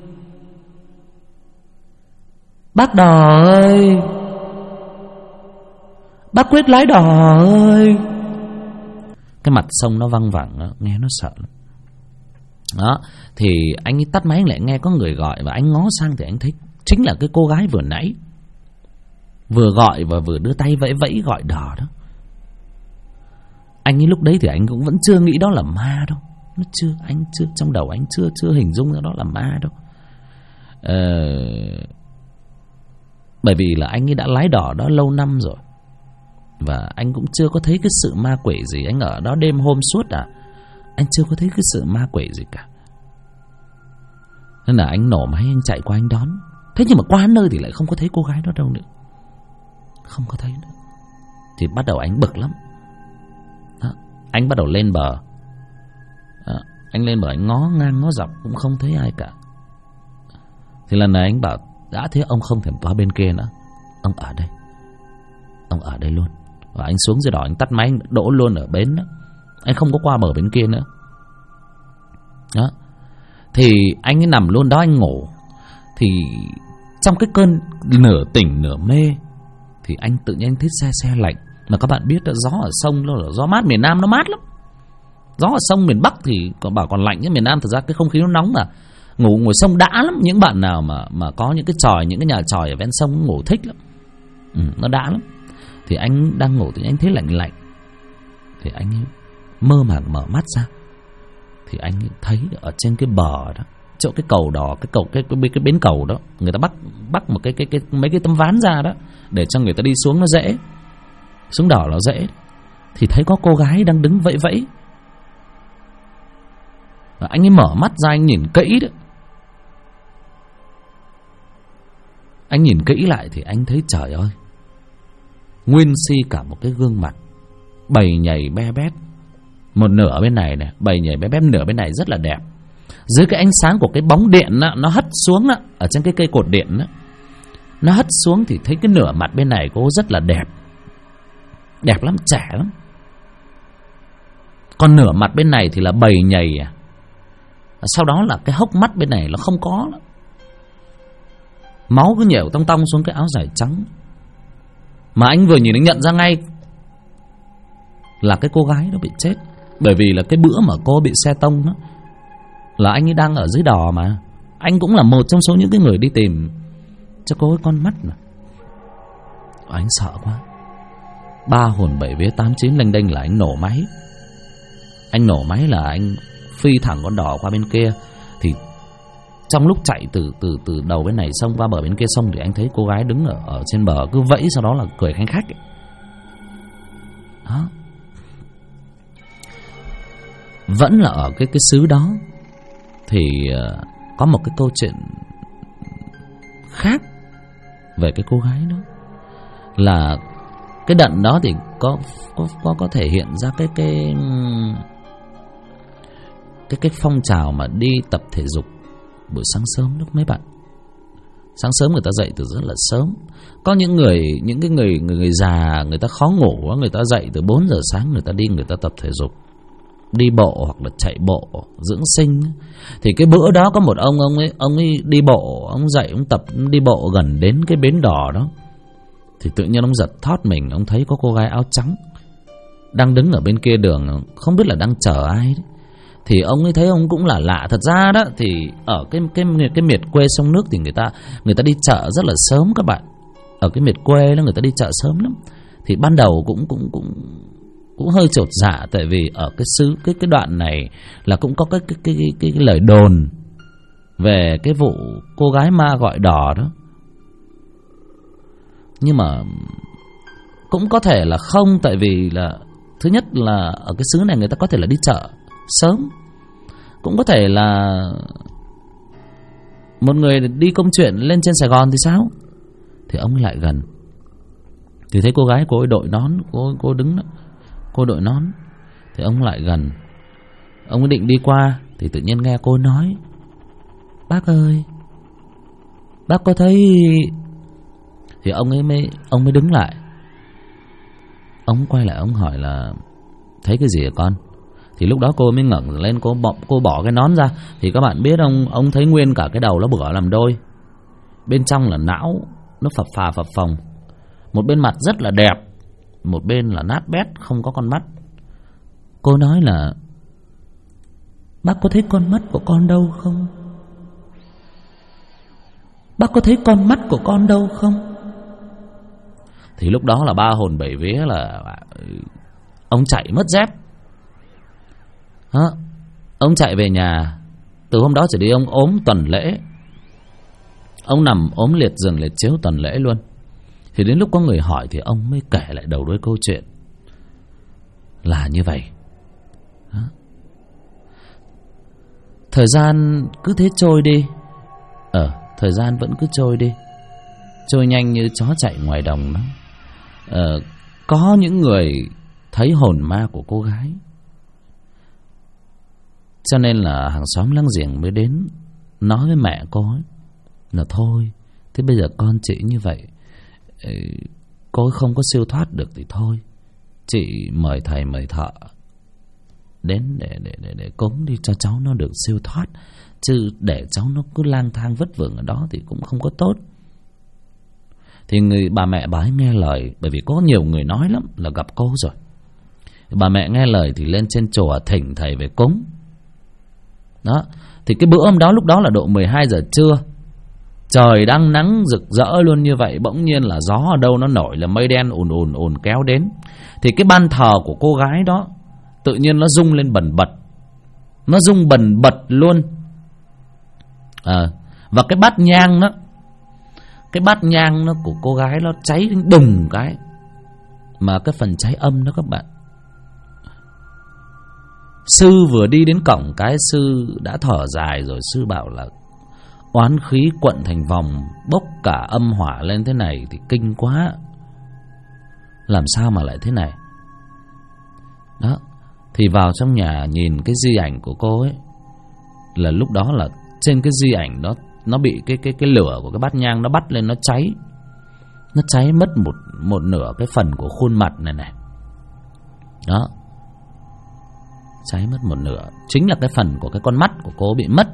bác đò ơi, bác Quyết lái đò ơi. Cái mặt sông nó văng vẳng, nghe nó sợ lắm. Đó. Thì anh tắt máy, anh lại nghe có người gọi, và anh ngó sang thì anh thấy chính là cái cô gái vừa nãy vừa gọi và vừa đưa tay vẫy vẫy gọi đò đó. Anh ấy lúc đấy thì anh cũng vẫn chưa nghĩ đó là ma đâu. Anh chưa trong đầu anh chưa hình dung ra đó là ma đâu. Bởi vì là anh ấy đã lái đò đó lâu năm rồi, và anh cũng chưa có thấy cái sự ma quỷ gì. Anh ở đó đêm hôm suốt anh chưa có thấy cái sự ma quỷ gì cả. Nên là anh nổ máy anh chạy qua anh đón. Thế nhưng mà qua nơi thì lại không có thấy cô gái đó đâu nữa, không có thấy nữa. Thì bắt đầu anh bực lắm. Đó. Anh bắt đầu lên bờ. Đó. Anh lên bờ anh ngó ngang ngó dọc cũng không thấy ai cả. Thì lần này anh bảo đã thế ông không thèm qua bên kia nữa, ông ở đây luôn. Và anh xuống dưới đò anh tắt máy, anh đỗ luôn ở bến đó. anh không có qua bờ bên kia nữa. Đó. Thì anh ấy nằm luôn đó anh ngủ. Thì trong cái cơn nửa tỉnh nửa mê thì anh tự nhiên thấy se lạnh. Mà các bạn biết là gió ở sông nó là gió mát, miền Nam nó mát lắm. Gió ở sông miền Bắc thì còn bảo còn lạnh, chứ miền Nam thực ra cái không khí nó nóng mà. Ngủ ngồi sông đã lắm. Những bạn nào mà có những cái chòi, những cái nhà chòi ở ven sông ngủ thích lắm. Nó đã lắm. Thì anh đang ngủ thì anh thấy lạnh lạnh. Thì anh mơ màng mở mắt ra. Thì anh thấy ở trên cái bờ đó, chỗ cái cầu đỏ, cái bến cầu đó, người ta bắt một mấy cái tấm ván ra đó để cho người ta đi xuống nó dễ, xuống đỏ nó dễ. Thì thấy có cô gái đang đứng vẫy vẫy. Và anh ấy mở mắt ra, anh nhìn kỹ đó. Anh nhìn kỹ lại thì anh thấy trời ơi, nguyên si cả một cái gương mặt bầy nhầy be bét. Một nửa bên này nè, bầy nhảy bé bép, nửa bên này rất là đẹp. Dưới cái ánh sáng của cái bóng điện á, nó hất xuống á, ở trên cái cây cột điện á, nó hất xuống thì thấy cái nửa mặt bên này cô rất là đẹp. Đẹp lắm, trẻ lắm. Còn nửa mặt bên này thì là bầy nhầy à. Sau đó là cái hốc mắt bên này nó không có nữa. Máu cứ nhểu tong tong xuống cái áo dài trắng. Mà anh vừa nhìn anh nhận ra ngay là cái cô gái nó bị chết. Bởi vì là cái bữa mà cô bị xe tông đó, là anh ấy đang ở dưới đò mà. Anh cũng là một trong số những cái người đi tìm cho cô ấy con mắt mà. Anh sợ quá. 3 hồn 7 vía 8 9 lênh đênh là anh nổ máy. Anh nổ máy là anh phi thẳng con đò qua bên kia. Thì trong lúc chạy từ đầu bên này sông qua bờ bên kia sông thì anh thấy cô gái đứng ở trên bờ cứ vẫy, sau đó là cười khanh khách ấy. Đó. Vẫn là ở cái xứ đó thì có một cái câu chuyện khác về cái cô gái đó. Là cái đận đó thì có thể hiện ra cái phong trào mà đi tập thể dục buổi sáng sớm đó mấy bạn. Sáng sớm người ta dậy từ rất là sớm. Có những cái người già, người ta khó ngủ, người ta dậy từ 4 giờ sáng, người ta đi, người ta tập thể dục, đi bộ hoặc là chạy bộ dưỡng sinh. Thì cái bữa đó có một ông ấy đi bộ, ông dậy ông tập đi bộ gần đến cái bến đò đó. Thì tự nhiên ông giật thót mình, ông thấy có cô gái áo trắng đang đứng ở bên kia đường, không biết là đang chờ ai đấy. Thì ông ấy thấy ông cũng là lạ. Thật ra đó thì ở cái miệt quê sông nước thì người ta đi chợ rất là sớm các bạn. Ở cái miệt quê đó người ta đi chợ sớm lắm. Thì ban đầu cũng hơi chột dạ, tại vì ở cái đoạn này là cũng có cái lời đồn về cái vụ cô gái ma gọi đò đó. Nhưng mà cũng có thể là không, tại vì là thứ nhất là ở cái xứ này người ta có thể là đi chợ sớm, cũng có thể là một người đi công chuyện lên trên Sài Gòn thì sao. Thì ông lại gần thì thấy cô gái, cô ấy đội nón, cô đứng đó, cô đội nón. Thì ông lại gần, ông ấy định đi qua thì tự nhiên nghe cô nói: "Bác ơi, bác có thấy..." Thì ông mới đứng lại. Ông quay lại, ông hỏi là: "Thấy cái gì hả con?" Thì lúc đó cô mới ngẩng lên, cô bỏ cái nón ra. Thì các bạn biết ông thấy nguyên cả cái đầu nó bủa làm đôi. Bên trong là não nó phập phà phập phồng. Một bên mặt rất là đẹp, một bên là nát bét, không có con mắt. Cô nói là: "Bác có thấy con mắt của con đâu không? Bác có thấy con mắt của con đâu không?" Thì lúc đó là 3 hồn 7 vía là ông chạy mất dép. Ông chạy về nhà. Từ hôm đó trở đi ông ốm tuần lễ. Ông nằm ốm liệt giường liệt chiếu tuần lễ luôn. Thì đến lúc có người hỏi thì ông mới kể lại đầu đuôi câu chuyện là như vậy. Thời gian cứ thế trôi đi. Thời gian vẫn cứ trôi đi, trôi nhanh như chó chạy ngoài đồng đó. Có những người thấy hồn ma của cô gái, cho nên là hàng xóm láng giềng mới đến nói với mẹ cô ấy là: "Thôi, thế bây giờ con chị như vậy, cô ấy không có siêu thoát được thì thôi, chị mời thầy mời thợ đến để cúng đi cho cháu nó được siêu thoát, chứ để cháu nó cứ lang thang vất vưởng ở đó thì cũng không có tốt. Thì bà mẹ bà ấy nghe lời, bởi vì có nhiều người nói lắm là gặp cô rồi. Bà mẹ nghe lời thì lên trên chùa thỉnh thầy về cúng. Đó, thì cái bữa hôm đó, lúc đó là độ 12 giờ trưa, trời đang nắng rực rỡ luôn như vậy, bỗng nhiên là gió ở đâu nó nổi, là mây đen ùn kéo đến. Thì cái ban thờ của cô gái đó tự nhiên nó rung lên bần bật, nó rung bần bật luôn. Và cái bát nhang đó, cái bát nhang nó của cô gái nó cháy đùng cái, mà cái phần cháy âm đó các bạn. Sư vừa đi đến cổng cái, sư đã thở dài rồi. Sư bảo là oán khí quận thành vòng, bốc cả âm hỏa lên thế này thì kinh quá, làm sao mà lại thế này. Đó, thì vào trong nhà nhìn cái di ảnh của cô ấy, là lúc đó là trên cái di ảnh đó nó bị cái lửa của cái bát nhang nó bắt lên, nó cháy mất một nửa cái phần của khuôn mặt này. Đó, cháy mất một nửa, chính là cái phần của cái con mắt của cô bị mất.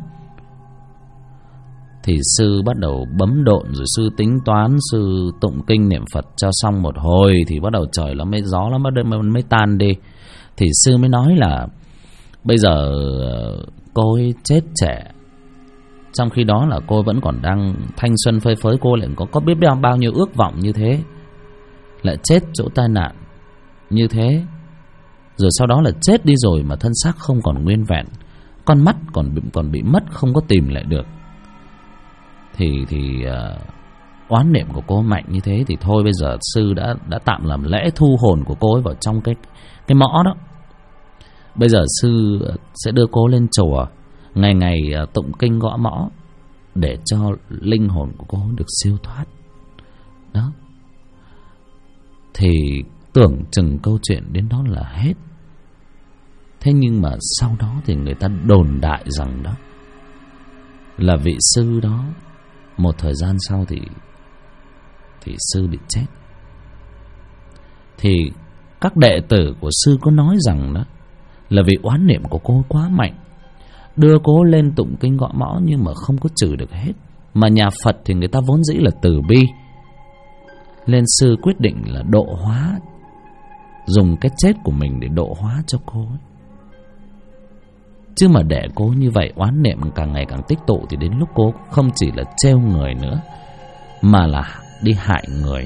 Thì sư bắt đầu bấm độn, rồi sư tính toán, sư tụng kinh niệm Phật cho xong một hồi thì bắt đầu trời nó mới gió nó mới tan đi. Thì sư mới nói là bây giờ cô ấy chết trẻ, trong khi đó là cô vẫn còn đang thanh xuân phơi phới, cô lại có biết bao nhiêu ước vọng như thế, lại chết chỗ tai nạn như thế, rồi sau đó là chết đi rồi mà thân xác không còn nguyên vẹn, con mắt còn bị mất, không có tìm lại được. Thì oán niệm của cô mạnh như thế, thì thôi bây giờ sư đã tạm làm lễ thu hồn của cô ấy vào trong cái mõ đó. Bây giờ sư sẽ đưa cô lên chùa, ngày ngày tụng kinh gõ mõ để cho linh hồn của cô được siêu thoát. Đó, thì tưởng chừng câu chuyện đến đó là hết. Thế nhưng mà sau đó thì người ta đồn đại rằng đó là vị sư đó một thời gian sau thì sư bị chết. Thì các đệ tử của sư có nói rằng đó là vì oán niệm của cô quá mạnh, đưa cô lên tụng kinh gõ mõ nhưng mà không có trừ được hết. Mà nhà Phật thì người ta vốn dĩ là từ bi, nên sư quyết định là độ hóa, dùng cái chết của mình để độ hóa cho cô ấy. Chứ mà để cô như vậy, oán niệm càng ngày càng tích tụ, thì đến lúc cô không chỉ là trêu người nữa, mà là đi hại người.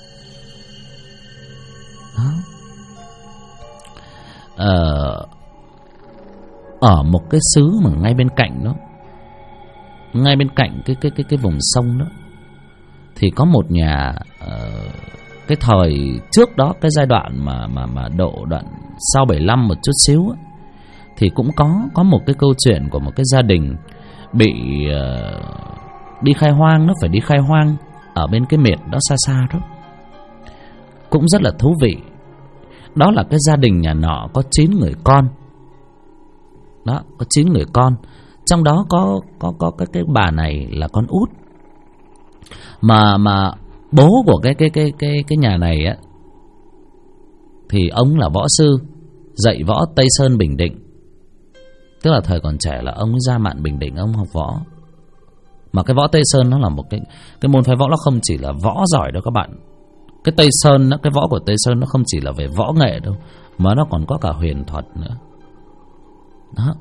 Đó. Ở một cái xứ mà ngay bên cạnh đó, ngay bên cạnh cái vùng sông đó, thì có một nhà, cái thời trước đó, cái giai đoạn mà độ đoạn sau 75 một chút xíu á, thì cũng có một cái câu chuyện của một cái gia đình bị đi khai hoang. Nó phải đi khai hoang ở bên cái miệt đó xa xa đó, cũng rất là thú vị. Đó là cái gia đình nhà nọ có 9 người con. Đó, có 9 người con, trong đó có cái bà này là con út. Mà bố của cái nhà này á, thì ông là võ sư, dạy võ Tây Sơn Bình Định. Tức là thời còn trẻ là ông ra mạn Bình Định, ông học võ. Mà cái võ Tây Sơn nó là một cái môn phái võ, nó không chỉ là võ giỏi đâu các bạn. Cái Tây Sơn, cái võ của Tây Sơn nó không chỉ là về võ nghệ đâu, mà nó còn có cả huyền thuật nữa. Đó.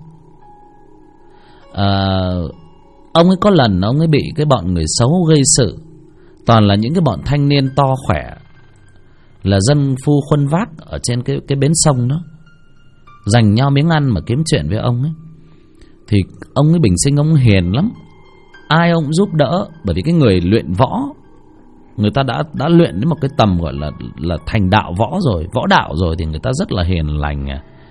Ông ấy có lần ông ấy bị cái bọn người xấu gây sự, toàn là những cái bọn thanh niên to khỏe, là dân phu khuân vác ở trên cái bến sông đó, giành nhau miếng ăn mà kiếm chuyện với ông ấy. Thì ông ấy bình sinh ông hiền lắm, ai ông giúp đỡ, bởi vì cái người luyện võ, người ta đã luyện đến một cái tầm gọi là thành đạo võ rồi, võ đạo rồi, thì người ta rất là hiền lành.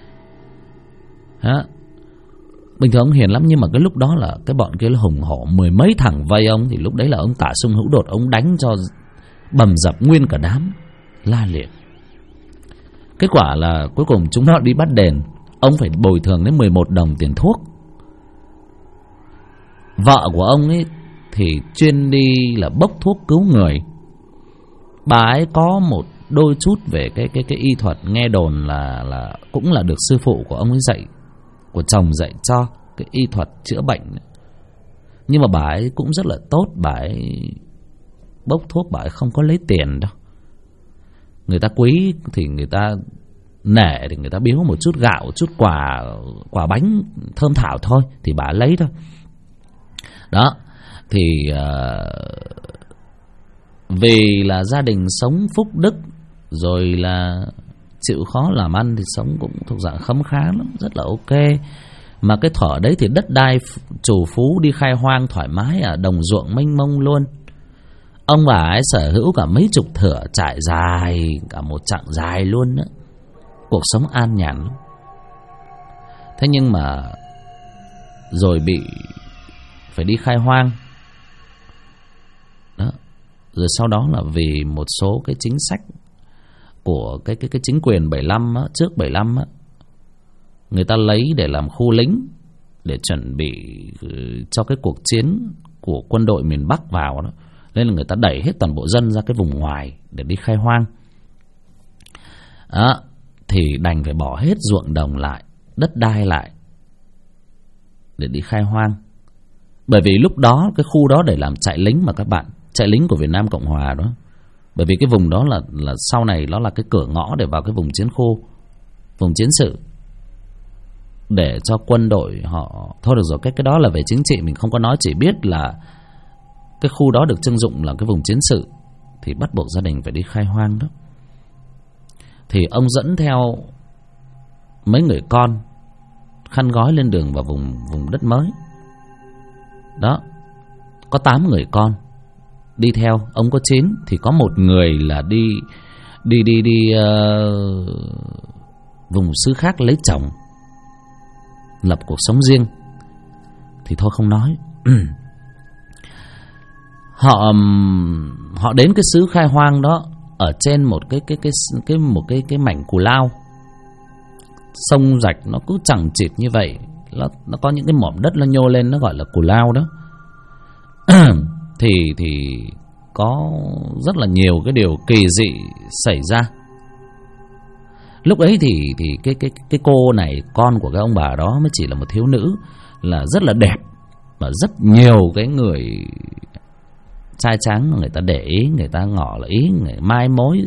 Hả? Bình thường ông hiền lắm, nhưng mà cái lúc đó là cái bọn kia là hùng hổ, 10 mấy thằng vây ông, thì lúc đấy là ông Tạ Sung Hữu Đột, ông đánh cho bầm dập nguyên cả đám, la liệt. Kết quả là cuối cùng chúng nó đi bắt đền, ông phải bồi thường đến 11 đồng tiền thuốc. Vợ của ông ấy thì chuyên đi là bốc thuốc cứu người. Bà ấy có đôi chút về cái y thuật. Nghe đồn là cũng là được sư phụ của ông ấy dạy, của chồng dạy cho cái y thuật chữa bệnh. Nhưng mà bà ấy cũng rất là tốt, bà ấy bốc thuốc, bà ấy không có lấy tiền đâu. Người ta quý thì người ta nể thì người ta biếu một chút gạo, chút quả bánh thơm thảo thôi thì bà ấy lấy thôi. Đó thì vì là gia đình sống phúc đức, rồi là chịu khó làm ăn thì sống cũng thuộc dạng khấm khá lắm, rất là ok. Mà cái thuở đấy thì đất đai chủ phú, đi khai hoang thoải mái, ở đồng ruộng mênh mông luôn. Ông bà ấy sở hữu cả mấy chục thửa trại dài, cả một chặng dài luôn đó. Cuộc sống an nhàn lắm. Thế nhưng mà rồi bị phải đi khai hoang đó. Rồi sau đó là vì một số cái chính sách của cái chính quyền 75 á, trước 75 á, người ta lấy để làm khu lính, để chuẩn bị cho cái cuộc chiến của quân đội miền Bắc vào đó. Nên là người ta đẩy hết toàn bộ dân ra cái vùng ngoài để đi khai hoang đó. Thì đành phải bỏ hết ruộng đồng lại, đất đai lại để đi khai hoang. Bởi vì lúc đó cái khu đó để làm trại lính mà các bạn, trại lính của Việt Nam Cộng Hòa đó. Bởi vì cái vùng đó là sau này nó là cái cửa ngõ để vào cái vùng chiến khu, vùng chiến sự, để cho quân đội họ. Thôi được rồi, cái đó là về chính trị mình không có nói, chỉ biết là cái khu đó được trưng dụng là cái vùng chiến sự, thì bắt buộc gia đình phải đi khai hoang đó. Thì ông dẫn theo mấy người con khăn gói lên đường vào vùng đất mới đó. Có 8 người con đi theo, ông có 9, thì có một người là đi vùng xứ khác lấy chồng, lập cuộc sống riêng. Thì thôi không nói. Họ đến cái xứ khai hoang đó, ở trên một cái mảnh cù lao, sông rạch nó cứ chằng chịt như vậy, nó có những cái mỏm đất nó nhô lên, nó gọi là cù lao đó. thì có rất là nhiều cái điều kỳ dị xảy ra. Lúc ấy thì cái cô này, con của cái ông bà đó, mới chỉ là một thiếu nữ, là rất là đẹp, và rất nhiều cái người trai tráng người ta để ý, người ta ngỏ là ý, người mai mối.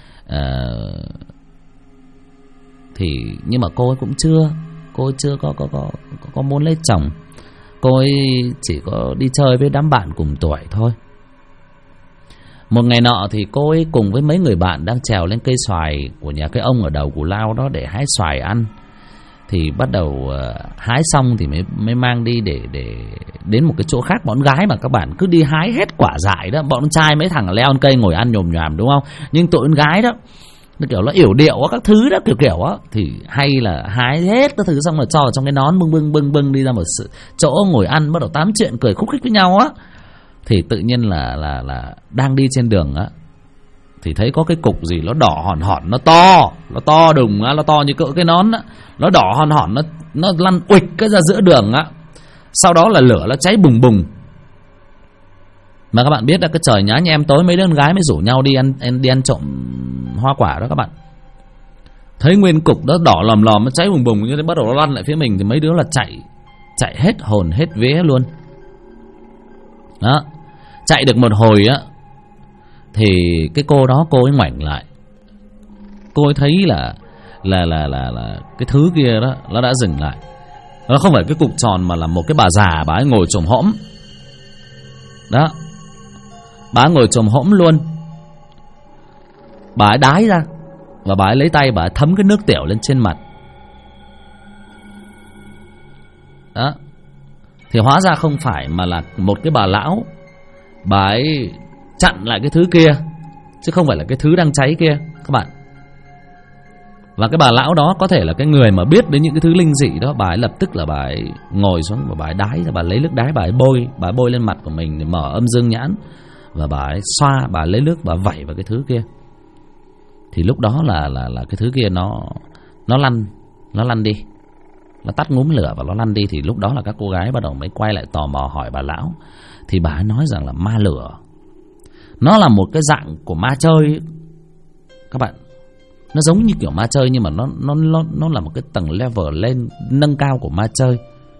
Thì nhưng mà cô ấy cũng chưa có muốn lấy chồng. Cô ấy chỉ có đi chơi với đám bạn cùng tuổi thôi. Một ngày nọ thì cô ấy cùng với mấy người bạn đang trèo lên cây xoài của nhà cái ông ở đầu cù lao đó để hái xoài ăn. Thì bắt đầu hái xong thì mới mang đi để đến một cái chỗ khác. Bọn gái mà các bạn cứ đi hái hết quả dại đó, bọn trai mấy thằng leo lên cây ngồi ăn nhồm nhòm, đúng không? Nhưng tụi con gái đó, nó kiểu nó yểu điệu á, các thứ đó kiểu á, thì hay là hái hết các thứ xong rồi cho vào trong cái nón, bưng đi ra một chỗ ngồi ăn, bắt đầu tám chuyện cười khúc khích với nhau á. Thì tự nhiên là đang đi trên đường á, thì thấy có cái cục gì nó đỏ hòn hòn, nó to đùng á, nó to như cỡ cái nón á, nó đỏ hòn hòn, nó lăn uịch cái ra giữa đường á. Sau đó là lửa nó cháy bùng bùng. Mà các bạn biết là cái trời nhá nhem tối, mấy đứa con gái mới rủ nhau đi ăn trộm hoa quả đó các bạn. Thấy nguyên cục đó đỏ lòm nó cháy bùng bùng như thế, bắt đầu nó lăn lại phía mình, thì mấy đứa là chạy hết hồn hết vía luôn đó. Chạy được một hồi á, thì cái cô đó, cô ấy ngoảnh lại, cô ấy thấy là cái thứ kia đó nó đã dừng lại. Nó không phải cái cục tròn mà là một cái bà già, bà ấy ngồi chồm hõm đó. Bà ấy ngồi chồm hõm luôn. Bà ấy đái ra, và bà ấy lấy tay bà ấy thấm cái nước tiểu lên trên mặt đó. Thì hóa ra không phải mà là một cái bà lão, bà ấy chặn lại cái thứ kia, chứ không phải là cái thứ đang cháy kia các bạn. Và cái bà lão đó có thể là cái người mà biết đến những cái thứ linh dị đó. Bà ấy lập tức là bà ấy ngồi xuống và bà ấy đái ra, bà lấy nước đái bà ấy bôi lên mặt của mình để mở âm dương nhãn, và bà ấy xoa, bà ấy lấy nước bà vẩy vào cái thứ kia. Thì lúc đó là cái thứ kia nó lăn đi, nó tắt ngúm lửa và nó lăn đi. Thì lúc đó là các cô gái bắt đầu mới quay lại tò mò hỏi bà lão. Thì bà ấy nói rằng là ma lửa nó là một cái dạng của ma chơi ấy, các bạn, nó giống như kiểu ma chơi, nhưng mà nó là một cái tầng level lên nâng cao của ma chơi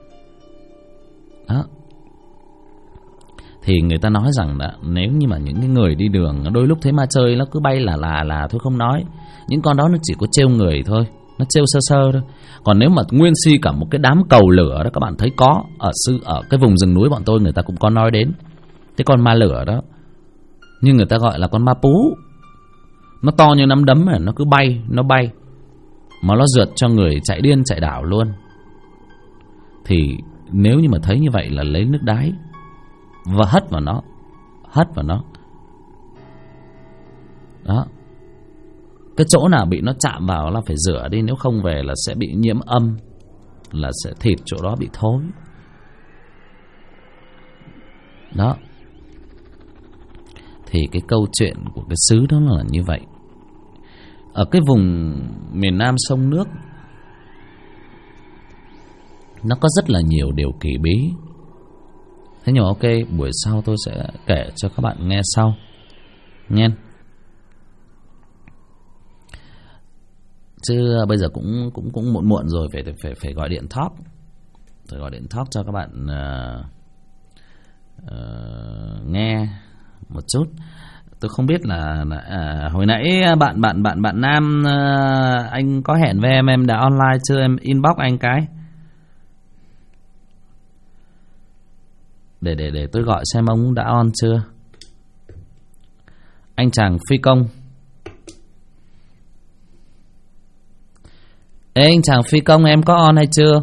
đó. Thì người ta nói rằng là nếu như mà những cái người đi đường đôi lúc thấy ma chơi nó cứ bay là thôi không nói, những con đó nó chỉ có trêu người thôi, nó trêu sơ sơ thôi. Còn nếu mà nguyên si cả một cái đám cầu lửa đó, các bạn thấy có ở cái vùng rừng núi bọn tôi, người ta cũng có nói đến cái con ma lửa đó, nhưng người ta gọi là con ma pú. Nó to như nắm đấm, nó cứ bay, nó bay mà nó rượt cho người chạy điên chạy đảo luôn. Thì nếu như mà thấy như vậy là lấy nước đái và hất vào nó đó. Cái chỗ nào bị nó chạm vào là phải rửa đi, nếu không về là sẽ bị nhiễm âm, là sẽ thịt chỗ đó bị thối đó. Thì cái câu chuyện của cái xứ đó là như vậy. Ở cái vùng miền Nam sông nước, nó có rất là nhiều điều kỳ bí. Thế nhưng mà ok, buổi sau tôi sẽ kể cho các bạn nghe sau nghe. Chứ bây giờ cũng muộn rồi, phải gọi điện talk, phải gọi điện talk cho các bạn nghe một chút. Tôi không biết là hồi nãy bạn Nam, anh có hẹn với em đã online chưa? Em inbox anh cái để tôi gọi xem ông đã on chưa. Anh chàng phi công. Ê anh chàng phi công, em có on hay chưa?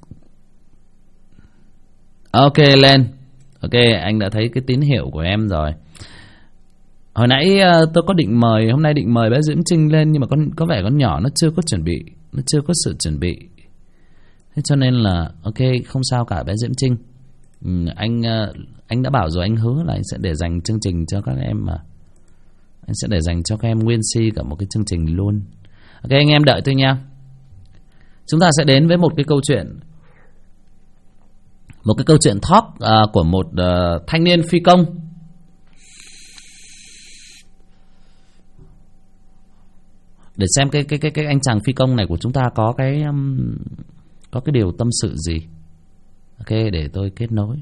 Ok lên. Ok, anh đã thấy cái tín hiệu của em rồi. Hồi nãy tôi có định mời, hôm nay định mời bé Diễm Trinh lên, nhưng mà có vẻ con nhỏ nó chưa có chuẩn bị, nó chưa có sự chuẩn bị. Thế cho nên là ok, không sao cả bé Diễm Trinh. Anh đã bảo rồi, anh hứa là anh sẽ để dành chương trình cho các em mà. Anh sẽ để dành cho các em nguyên si cả một cái chương trình luôn. Ok, anh em đợi tôi nha. Chúng ta sẽ đến với một cái câu chuyện, một cái câu chuyện talk của một thanh niên phi công. Để xem cái anh chàng phi công này của chúng ta có cái điều tâm sự gì. Ok, để tôi kết nối.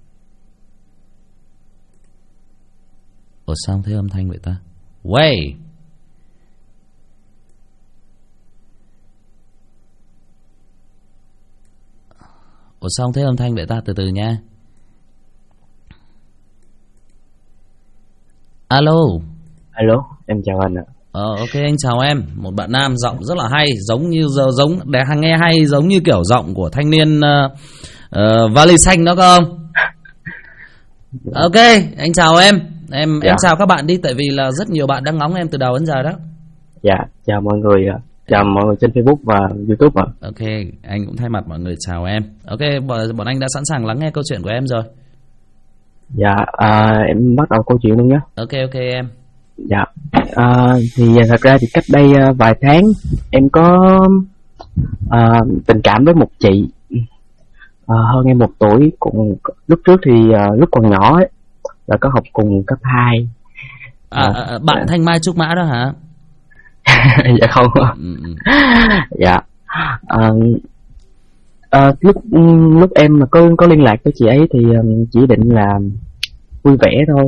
Ủa sao không thấy âm thanh vậy ta? Way. Ủa sao không thấy âm thanh vậy ta? Từ từ nha. Alo. Alo, em chào anh ạ. Ok, anh chào em. Một bạn nam giọng rất là hay, giống để nghe hay, giống như kiểu giọng của thanh niên vali xanh đó có không? Ok, anh chào em. Em chào các bạn đi, tại vì là rất nhiều bạn đang ngóng em từ đầu đến giờ đó. Dạ, chào mọi người ạ. Chào mọi người trên Facebook và YouTube ạ. Ok, anh cũng thay mặt mọi người chào em. Ok, bọn anh đã sẵn sàng lắng nghe câu chuyện của em rồi. Dạ, em bắt đầu câu chuyện luôn nhé. Ok em. Dạ, thì thật ra thì cách đây vài tháng em có tình cảm với một chị hơn em 1 tuổi. Cũng lúc trước thì lúc còn nhỏ ấy, là có học cùng cấp 2. Bạn Thanh Mai Trúc Mã đó hả? Dạ không. Dạ. Lúc em mà có liên lạc với chị ấy thì chỉ định là vui vẻ thôi.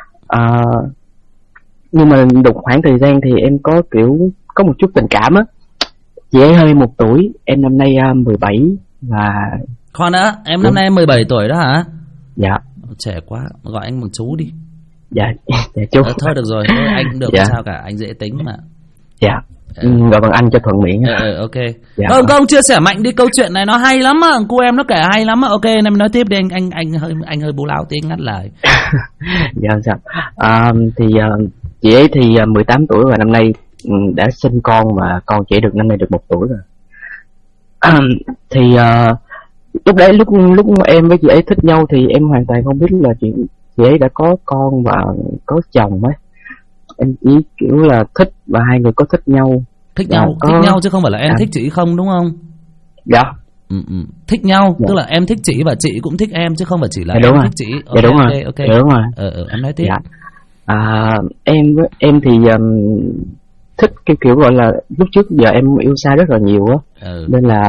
Nhưng mà đụng khoảng thời gian thì em có một chút tình cảm á. Chị ấy hơn em 1 tuổi, em năm nay 17 và... Khoan đã, em năm nay 17 tuổi đó hả? Dạ. Trẻ quá, gọi anh bằng chú đi. Dạ chú. Thôi được rồi, thôi, anh cũng được, dạ. Sao cả, anh dễ tính mà. Dạ. Gọi bằng anh cho thuận miệng. Ok. Dạ. Không chia sẻ mạnh đi, câu chuyện này nó hay lắm á, cô em nó kể hay lắm á. Ok, em nói tiếp đi, anh hơi bố láo tiếng ngắt lời. Dạ sao? Thì chị ấy thì 18 tuổi và năm nay đã sinh con, và con chị được năm nay được 1 tuổi rồi. Thì lúc đấy lúc em với chị ấy thích nhau thì em hoàn toàn không biết là chị ấy đã có con và có chồng ấy. Em chỉ kiểu là thích và hai người có thích nhau. Thích nhau chứ không phải là em thích chị không, đúng không? Dạ. Thích nhau, dạ. Tức là em thích chị và chị cũng thích em, chứ không phải chỉ là dạ, em rồi. Thích chị. Okay, dạ đúng rồi. Ok. Dạ đúng rồi. Em nói tiếp. Dạ. Em thì thích cái kiểu gọi là lúc trước giờ em yêu xa rất là nhiều á, nên là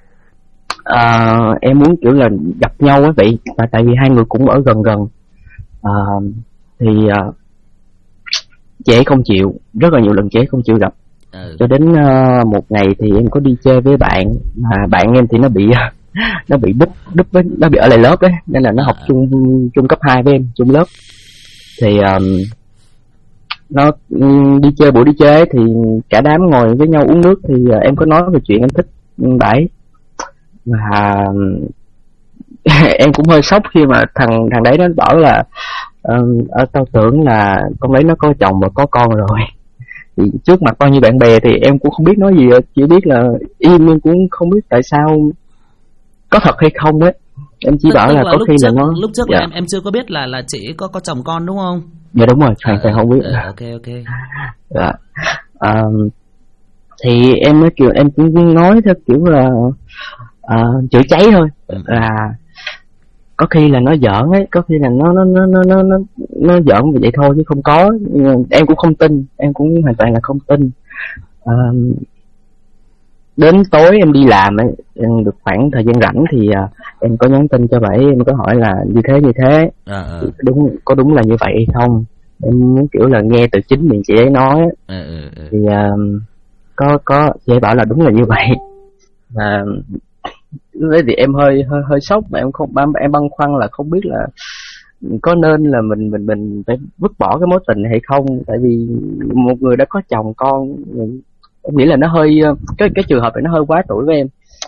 em muốn kiểu là gặp nhau á vậy, và tại vì hai người cũng ở gần gần, thì chị ấy không chịu, rất là nhiều lần chị ấy không chịu gặp. Cho đến một ngày thì em có đi chơi với bạn, mà bạn em thì nó bị nó bị đúp với, nó bị ở lại lớp ấy, nên là nó học chung cấp 2 với em, chung lớp. Thì nó buổi đi chơi ấy, thì cả đám ngồi với nhau uống nước, thì em có nói về chuyện em thích bãi, và em cũng hơi sốc khi mà thằng đấy nó bảo là tao tưởng là con đấy nó có chồng và có con rồi. Thì trước mặt bao nhiêu bạn bè thì em cũng không biết nói gì, chỉ biết là im, em cũng không biết tại sao có thật hay không ấy. Em chỉ bảo là có khi là nó lúc trước là em chưa có biết là chị có chồng con đúng không? Dạ đúng rồi, hoàn toàn không biết. Ok. Dạ. Thì em mới kiểu em cũng nói theo kiểu là chữa cháy thôi, là có khi là nó giỡn ấy, có khi là nó giỡn vậy thôi chứ không có. Em cũng không tin, em cũng hoàn toàn là không tin. Đến tối em đi làm ấy, em được khoảng thời gian rảnh thì em có nhắn tin cho bạn, em có hỏi là như thế có đúng là như vậy hay không. Em muốn kiểu là nghe từ chính miệng chị ấy nói. Thì có chị ấy bảo là đúng là như vậy. Và thế thì em hơi sốc, mà em băn khoăn là không biết là có nên là mình phải vứt bỏ cái mối tình này hay không, tại vì một người đã có chồng con, em nghĩ là nó hơi cái trường hợp này nó hơi quá tuổi với em.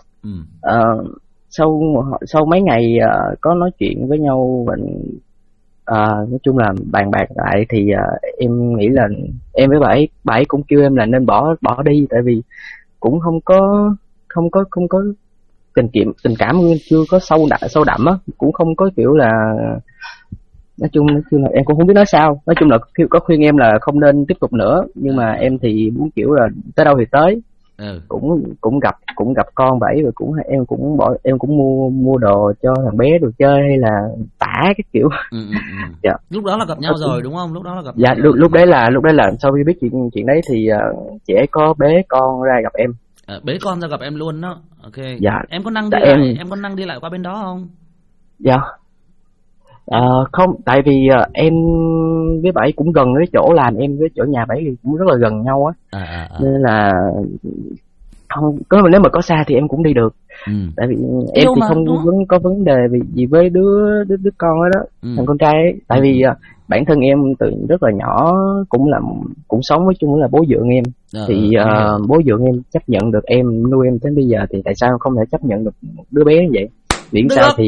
Sau mấy ngày có nói chuyện với nhau, và nói chung là bàn bạc lại, thì em nghĩ là em với bà ấy cũng kêu em là nên bỏ đi, tại vì cũng không có tình cảm chưa có sâu đậm á, cũng không có kiểu là nói chung là em cũng không biết nói sao. Nói chung là có khuyên em là không nên tiếp tục nữa, nhưng mà em thì muốn kiểu là tới đâu thì tới. Cũng gặp con bảy rồi, em cũng mua đồ cho thằng bé đồ chơi hay là tả cái kiểu. Dạ. Lúc đó là gặp nhau rồi đúng không? Lúc đó là gặp dạ, lúc đấy là sau khi biết chuyện đấy thì chị ấy có bế con ra gặp em. Bế con ra gặp em luôn đó. Ok. Dạ. Em có năng đi lại, em có năng đi lại qua bên đó không? Dạ. Không, tại vì em với bà ấy cũng gần với chỗ làm em với chỗ nhà bà ấy cũng rất là gần nhau á. Nên là không nếu mà có xa thì em cũng đi được. Tại vì em thì không có vấn đề gì với đứa con đó, thằng con trai ấy. Tại vì bản thân em từ rất là nhỏ cũng sống với chung là bố dượng em. Thì bố dượng em chấp nhận được em, nuôi em đến bây giờ, thì tại sao không thể chấp nhận được một đứa bé như vậy? Miễn sao thì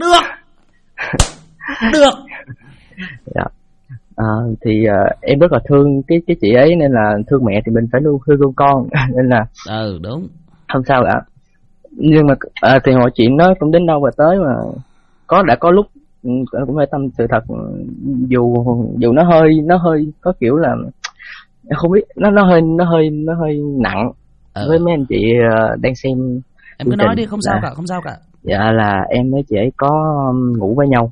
được. Dạ. Thì em rất là thương cái chị ấy, nên là thương mẹ thì mình phải thương con nên là đúng, không sao cả. Nhưng mà thì mọi chuyện nó cũng đến đâu và tới, mà đã có lúc cũng phải tâm sự thật, dù nó hơi có kiểu là không biết, nó hơi nặng với mấy anh chị đang xem. Em cứ nói đi, không sao cả. Dạ, là em với chị ấy có ngủ với nhau.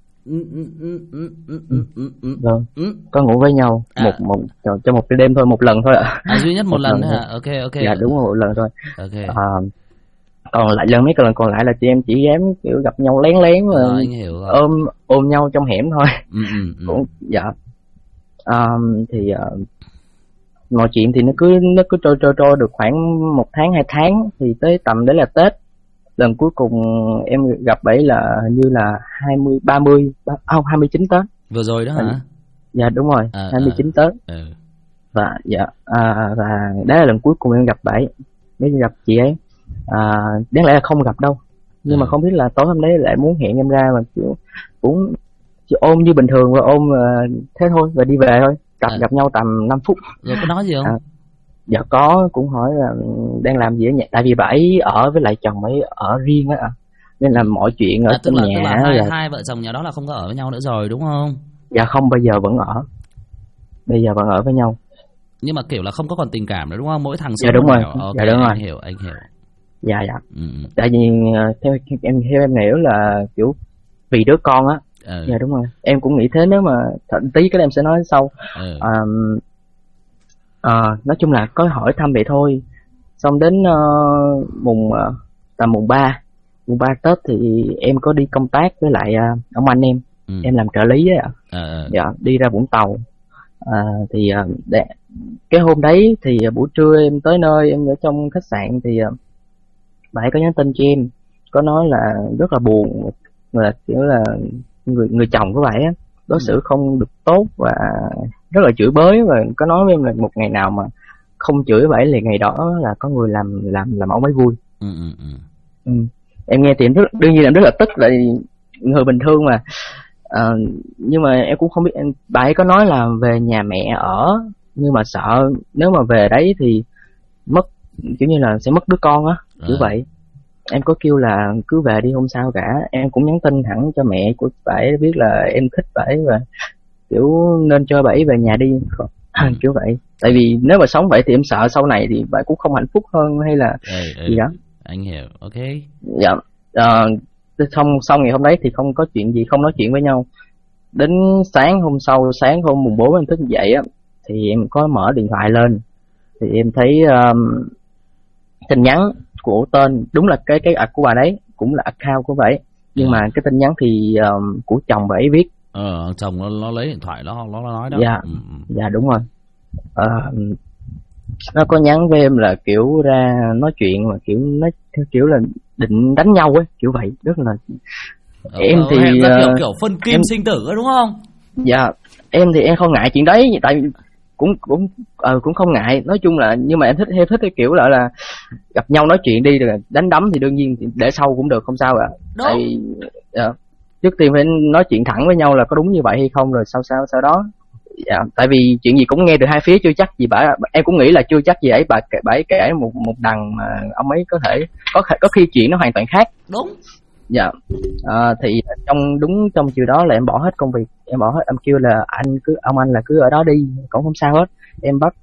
Vâng, có ngủ với nhau trong một cái đêm thôi, một lần thôi ạ. Duy nhất một lần hả? Ok. Dạ đúng rồi, một lần thôi. Ok. Còn lại mấy cái lần còn lại là chị em chỉ dám kiểu gặp nhau lén rồi, anh hiểu rồi. ôm nhau trong hẻm thôi. Cũng dạ. Thì mọi chuyện thì nó cứ trôi được khoảng 1 tháng 2 tháng, thì tới tầm đấy là Tết. Lần cuối cùng em gặp ấy là hình như là 29 Tết. Vừa rồi đó hả? Dạ đúng rồi, 29 Tết. Và dạ và đó là lần cuối cùng em gặp bảy, mới gặp chị ấy. Đáng lẽ là không gặp đâu, nhưng mà không biết là tối hôm đấy lại muốn hẹn em ra, mà kiểu cũng chỉ ôm như bình thường, và ôm thế thôi và đi về thôi. Gặp nhau tầm 5 phút. Rồi có nói gì không? Dạ có, cũng hỏi là đang làm gì ở nhà, tại vì bà ấy ở với lại chồng ấy ở riêng á, nên là mọi chuyện ở trong nhà. Tức là hai vợ chồng nhà đó là không có ở với nhau nữa rồi đúng không? Dạ không, bây giờ vẫn ở với nhau. Nhưng mà kiểu là không có còn tình cảm nữa đúng không? Mỗi thằng dạ đúng rồi. Okay, dạ đúng rồi, anh hiểu. Dạ. Tại vì theo em hiểu là kiểu vì đứa con á. Dạ đúng rồi, em cũng nghĩ thế. Nếu mà tí cái em sẽ nói sau. Nói chung là có hỏi thăm vậy thôi. Xong đến tầm mùng 3 Tết thì em có đi công tác với lại ông anh em làm trợ lý ấy ạ. Dạ, đi ra Vũng Tàu. Cái hôm đấy thì buổi trưa em tới nơi, em ở trong khách sạn thì bà ấy có nhắn tin cho em, có nói là rất là buồn, là kiểu là người chồng của bà ấy đối xử không được tốt và rất là chửi bới, và có nói với em là một ngày nào mà không chửi bà ấy thì ngày đó là có người làm ông ấy vui. Em nghe thì đương nhiên là rất là tức, tại người bình thường mà. Nhưng mà em cũng không biết, bà ấy có nói là về nhà mẹ ở, nhưng mà sợ nếu mà về đấy thì mất, kiểu như là sẽ mất đứa con á, kiểu vậy. Em có kêu là cứ về đi không sao cả. Em cũng nhắn tin thẳng cho mẹ của bà ấy biết là em thích bà ấy và kiểu nên cho bà ấy về nhà đi, kiểu vậy. Tại vì nếu mà sống vậy thì em sợ sau này thì bà cũng không hạnh phúc hơn hay là gì đó. Anh hiểu, ok. Dạ. Xong ngày hôm đấy thì không có chuyện gì, không nói chuyện với nhau. Đến sáng hôm sau, sáng hôm mùng 4 em thức dậy á, thì em có mở điện thoại lên thì em thấy tin nhắn của tên, đúng là cái của bà đấy, cũng là account của bà ấy, nhưng mà cái tin nhắn thì của chồng bà ấy viết. Chồng nó lấy điện thoại nó nói đó. Dạ đúng rồi. Nó có nhắn với em là kiểu ra nói chuyện mà kiểu nó kiểu là định đánh nhau ấy, kiểu vậy. Rất là em thì kiểu phân kim em, sinh tử ấy, đúng không? Dạ, em thì em không ngại chuyện đấy, tại cũng không ngại. Nói chung là, nhưng mà em thích cái kiểu là gặp nhau nói chuyện đi, rồi đánh đấm thì đương nhiên để sau cũng được, không sao ạ. Tại trước tiên phải nói chuyện thẳng với nhau là có đúng như vậy hay không, rồi sau đó. Dạ, tại vì chuyện gì cũng nghe từ hai phía, chưa chắc gì em cũng nghĩ là chưa chắc gì ấy bà ấy kể một đằng mà ông ấy có thể có khi chuyện nó hoàn toàn khác. Đúng. Dạ. Thì trong chiều đó là em bỏ hết công việc, em kêu là ông anh là cứ ở đó đi, cũng không sao hết. Em bắt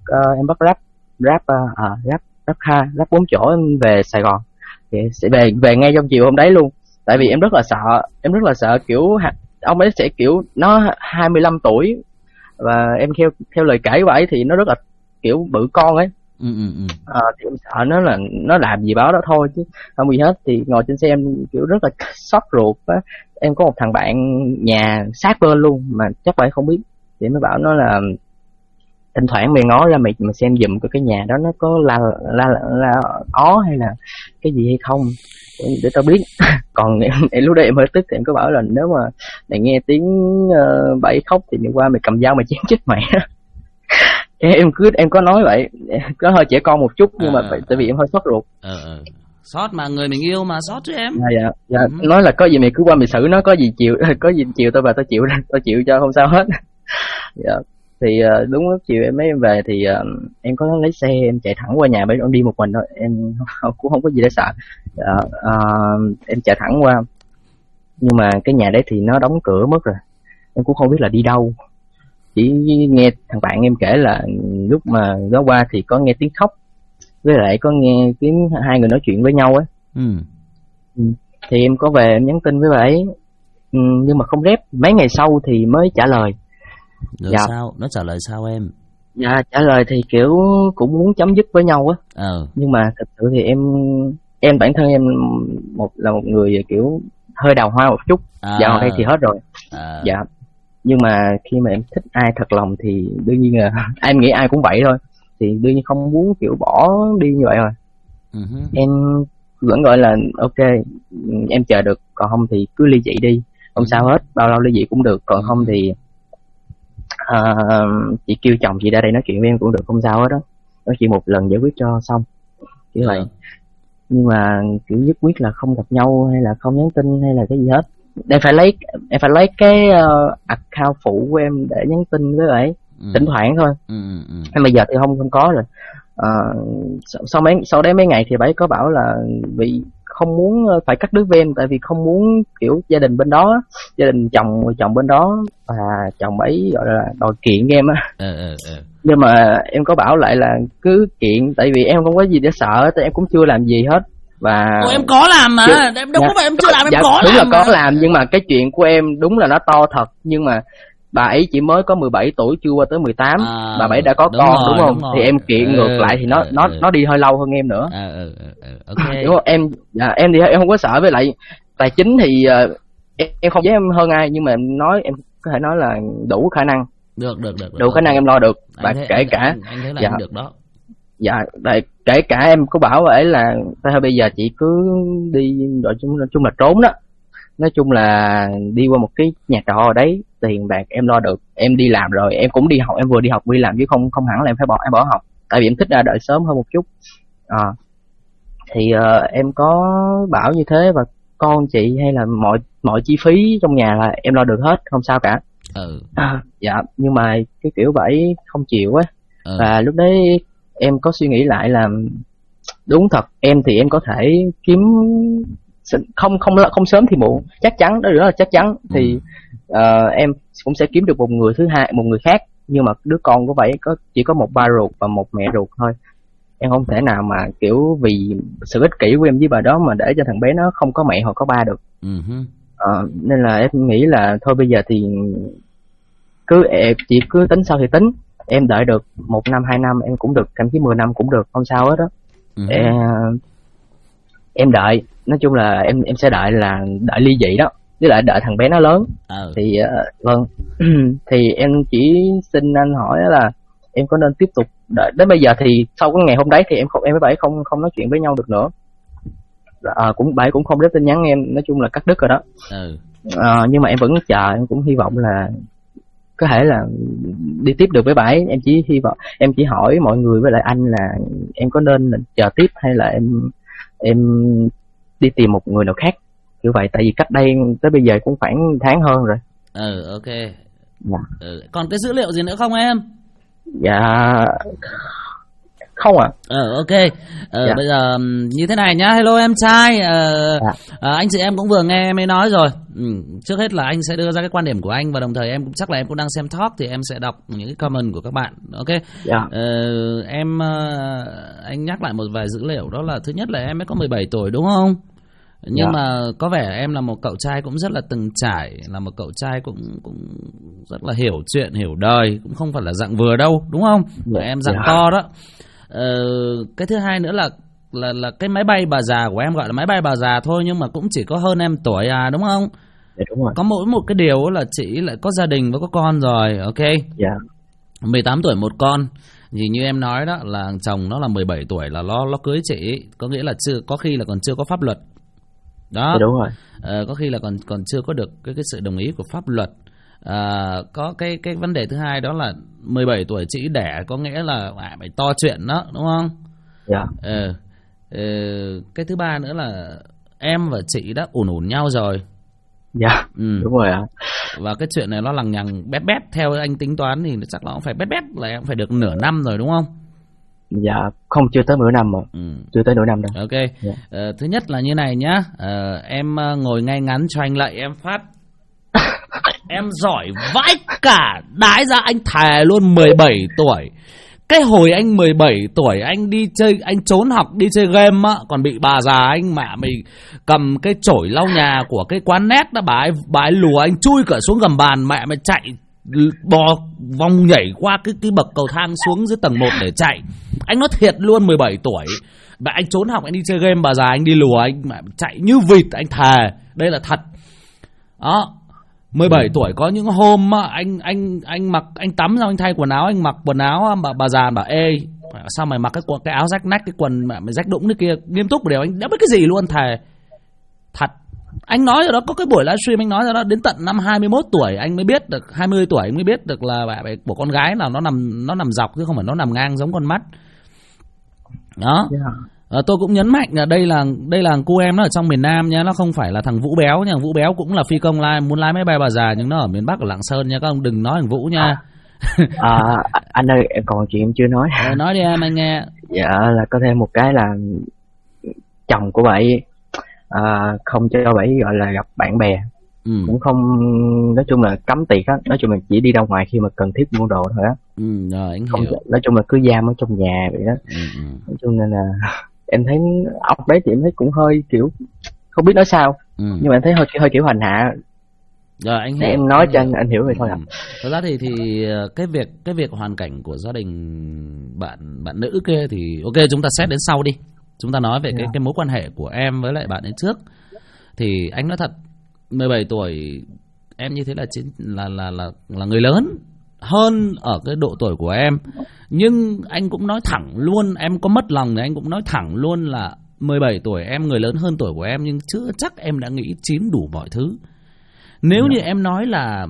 Grab 4 chỗ em về Sài Gòn, thì sẽ về ngay trong chiều hôm đấy luôn. Tại vì em rất là sợ kiểu ông ấy sẽ kiểu nó 25 tuổi và em theo lời kể của ấy thì nó rất là kiểu bự con ấy. Thì em sợ nó làm gì báo đó thôi chứ không gì hết. Thì ngồi trên xe em kiểu rất là xót ruột á. Em có một thằng bạn nhà sát bên luôn mà chắc bạn không biết, thì mới bảo nó là thỉnh thoảng mày ngó ra mày xem giùm cái nhà đó nó có la ó hay là cái gì hay không để tao biết. Còn em lúc đấy em hơi tức thì em có bảo là nếu mà mày nghe tiếng bẫy khóc thì mày qua mày cầm dao mày chém chết mày. Em có nói vậy, có hơi trẻ con một chút nhưng mà tại vì em hơi sốt ruột. Sót mà, người mình yêu mà, sót chứ em. Dạ. Nói là có gì mày cứ qua mày xử nó, có gì chiều tao và tao chịu cho không sao hết. Dạ. Thì đúng lúc chiều em về thì em có lấy xe em chạy thẳng qua nhà, bởi em đi một mình thôi, em cũng không có gì để sợ. Em chạy thẳng qua, nhưng mà cái nhà đấy thì nó đóng cửa mất rồi, em cũng không biết là đi đâu. Chỉ nghe thằng bạn em kể là lúc mà nó qua thì có nghe tiếng khóc, với lại có nghe tiếng hai người nói chuyện với nhau ấy. Thì em có về em nhắn tin với bà ấy, nhưng mà không rep. Mấy ngày sau thì mới trả lời. Rồi sao? Nó trả lời sao em? Dạ, trả lời thì kiểu cũng muốn chấm dứt với nhau á. Nhưng mà thật sự thì em bản thân em là một người kiểu hơi đào hoa một chút. Dạo gần đây thì hết rồi. Dạ. Nhưng mà khi mà em thích ai thật lòng thì đương nhiên là em nghĩ ai cũng vậy thôi, thì đương nhiên không muốn kiểu bỏ đi như vậy rồi. Em vẫn gọi là ok, em chờ được, còn không thì cứ ly dị đi, không sao hết, bao lâu ly dị cũng được. Còn không thì chị kêu chồng chị ra đây nói chuyện với em cũng được, không sao hết đó. Nói chuyện một lần giải quyết cho xong, kiểu vậy. Nhưng mà kiểu nhất quyết là không gặp nhau hay là không nhắn tin hay là cái gì hết. Em phải lấy cái account phụ của em để nhắn tin với bạn thỉnh thoảng thôi. Em bây giờ thì không có rồi. Sau đấy mấy ngày thì bạn có bảo là vì không muốn phải cắt đứt với em, tại vì không muốn kiểu gia đình bên đó, gia đình chồng bên đó và chồng ấy gọi là đòi kiện em á. Nhưng mà em có bảo lại là cứ kiện, tại vì em không có gì để sợ, tại em cũng chưa làm gì hết. Và em có làm mà, em đâu có phải em chưa làm, em có đúng làm. Đúng là có làm, nhưng mà cái chuyện của em đúng là nó to thật, nhưng mà bà ấy chỉ mới có 17 tuổi chưa qua tới 18, bà ấy đã có đúng con rồi, đúng không? Thì em kiện ngược lại thì nó đi hơi lâu hơn em nữa. Okay. Đúng không? Em thì em không có sợ, với lại tài chính thì em không dám em hơn ai, nhưng mà em có thể nói là đủ khả năng. Đủ khả năng em lo được. Và kể cả anh thấy là anh được đó. Dạ, kể cả em có bảo vậy là thôi bây giờ chị cứ đi, nói chung là trốn đó, nói chung là đi qua một cái nhà trọ ở đấy, tiền bạc em lo được. Em đi làm rồi, em cũng đi học, em vừa đi học vừa đi làm, chứ không hẳn là em bỏ học, tại vì em thích ra đợi sớm hơn một chút. Thì em có bảo như thế, và con chị hay là mọi chi phí trong nhà là em lo được hết, không sao cả. Dạ, nhưng mà cái kiểu vậy không chịu á. Và lúc đấy em có suy nghĩ lại là đúng thật, em thì em có thể kiếm không sớm thì muộn, chắc chắn đó là chắc chắn. Thì em cũng sẽ kiếm được một người thứ hai, một người khác, nhưng mà đứa con của vậy chỉ có một ba ruột và một mẹ ruột thôi. Em không thể nào mà kiểu vì sự ích kỷ của em với bà đó mà để cho thằng bé nó không có mẹ hoặc có ba được. Nên là em nghĩ là thôi bây giờ thì chị cứ tính sao thì tính. Em đợi được 1 năm 2 năm em cũng được, thậm chí 10 năm cũng được, không sao hết đó. Em đợi, nói chung là em sẽ đợi ly dị đó, với lại đợi thằng bé nó lớn. Thì vâng. Thì em chỉ xin anh hỏi là em có nên tiếp tục đợi đến bây giờ, thì sau cái ngày hôm đấy thì em với bà ấy không nói chuyện với nhau được nữa. Bà ấy cũng không đến tin nhắn em, nói chung là cắt đứt rồi đó. Nhưng mà em vẫn chờ, em cũng hy vọng là có thể là đi tiếp được với bà ấy. Em chỉ hy vọng, em chỉ hỏi mọi người với lại anh là em có nên chờ tiếp hay là em đi tìm một người nào khác kiểu vậy, tại vì cách đây tới bây giờ cũng khoảng tháng hơn rồi. Ok. Còn cái dữ liệu gì nữa không em? Dạ không ạ. Ok. Bây giờ như thế này nhá. Hello em trai. Anh chị em cũng vừa nghe em ấy nói rồi. Trước hết là anh sẽ đưa ra cái quan điểm của anh, và đồng thời em cũng chắc là em cũng đang xem talk thì em sẽ đọc những cái comment của các bạn. Ok. Anh nhắc lại một vài dữ liệu, đó là thứ nhất là em mới có 17 tuổi đúng không? Nhưng mà có vẻ em là một cậu trai cũng rất là từng trải, là một cậu trai cũng rất là hiểu chuyện, hiểu đời, cũng không phải là dạng vừa đâu, đúng không? Em dạng to đó. Cái thứ hai nữa là cái máy bay bà già của em gọi là máy bay bà già thôi, nhưng mà cũng chỉ có hơn em tuổi đúng không? Đúng rồi. Có mỗi một cái điều là chị lại có gia đình và có con rồi. Ok. 18 tuổi một con. Thì như em nói đó, là chồng nó là 17 tuổi là nó cưới chị, có nghĩa là có khi là còn chưa có pháp luật đó. Đúng rồi. Có khi là còn chưa có được cái sự đồng ý của pháp luật. Có cái vấn đề thứ hai đó là 17 tuổi chị đẻ, có nghĩa là phải to chuyện đó, đúng không? Cái thứ ba nữa là em và chị đã ủn nhau rồi. Đúng rồi ạ. Và cái chuyện này nó lằng nhằng bét theo anh tính toán thì chắc là cũng phải bét là em phải được nửa năm rồi đúng không? Không, chưa tới nửa năm mà. Chưa tới nửa năm đâu. Ok. Thứ nhất là như này nhá. Em ngồi ngay ngắn cho anh lạy em phát. Em giỏi vãi cả đái ra, anh thề luôn. 17 tuổi. Cái hồi anh 17 tuổi anh đi chơi, anh trốn học đi chơi game á, còn bị bà già anh mẹ mày cầm cái chổi lau nhà của cái quán net đó, bà ấy lùa anh chui cả xuống gầm bàn, mẹ mày chạy bò vòng nhảy qua cái bậc cầu thang xuống dưới tầng 1 để chạy. Anh nói thiệt luôn, 17 tuổi và anh trốn học, anh đi chơi game, bà già anh đi lùa anh mẹ chạy như vịt, anh thề đây là thật đó. 17 tuổi có những hôm anh mặc, anh tắm xong anh thay quần áo, anh mặc quần áo, bà già bảo ê sao mày mặc cái áo rách nách, cái quần mày rách đũng thế kia, nghiêm túc một điều anh đã biết cái gì luôn, thề thật. Anh nói rồi đó, có cái buổi livestream anh nói rồi đó, đến tận năm 21 tuổi anh mới biết được, 20 tuổi anh mới biết được là của con gái nào nó nằm dọc chứ không phải nó nằm ngang giống con mắt đó. Tôi cũng nhấn mạnh là đây là cô em nó ở trong miền Nam nha, nó không phải là thằng Vũ Béo nha. Vũ Béo cũng là phi công muốn lái máy bay bà già, nhưng nó ở miền Bắc ở Lạng Sơn nha, các ông đừng nói thằng Vũ nha. Anh ơi, em còn chuyện em chưa nói. Nói đi em, anh nghe. Là có thêm một cái là chồng của bạn không cho bạn gọi là gặp bạn bè. Cũng không, nói chung là cấm tiệc á, nói chung là chỉ đi ra ngoài khi mà cần thiết mua đồ thôi á. Rồi anh không, hiểu. nói chung là cứ giam ở trong nhà vậy đó. Nói chung nên là em thấy ông đấy thì em thấy cũng hơi kiểu không biết nói sao, nhưng mà em thấy hơi kiểu hành hạ. Rồi anh hiểu. Để em nói cho anh hiểu vậy thôi ạ. Thật ra thì cái việc hoàn cảnh của gia đình bạn nữ kia thì ok, chúng ta xét đến sau đi. Chúng ta nói về cái mối quan hệ của em với lại bạn ấy trước. Thì anh nói thật, 17 tuổi em như thế là người lớn hơn ở cái độ tuổi của em. Nhưng anh cũng nói thẳng luôn, em có mất lòng thì anh cũng nói thẳng luôn là 17 tuổi em người lớn hơn tuổi của em, nhưng chưa chắc em đã nghĩ chín đủ mọi thứ. Nếu như em nói là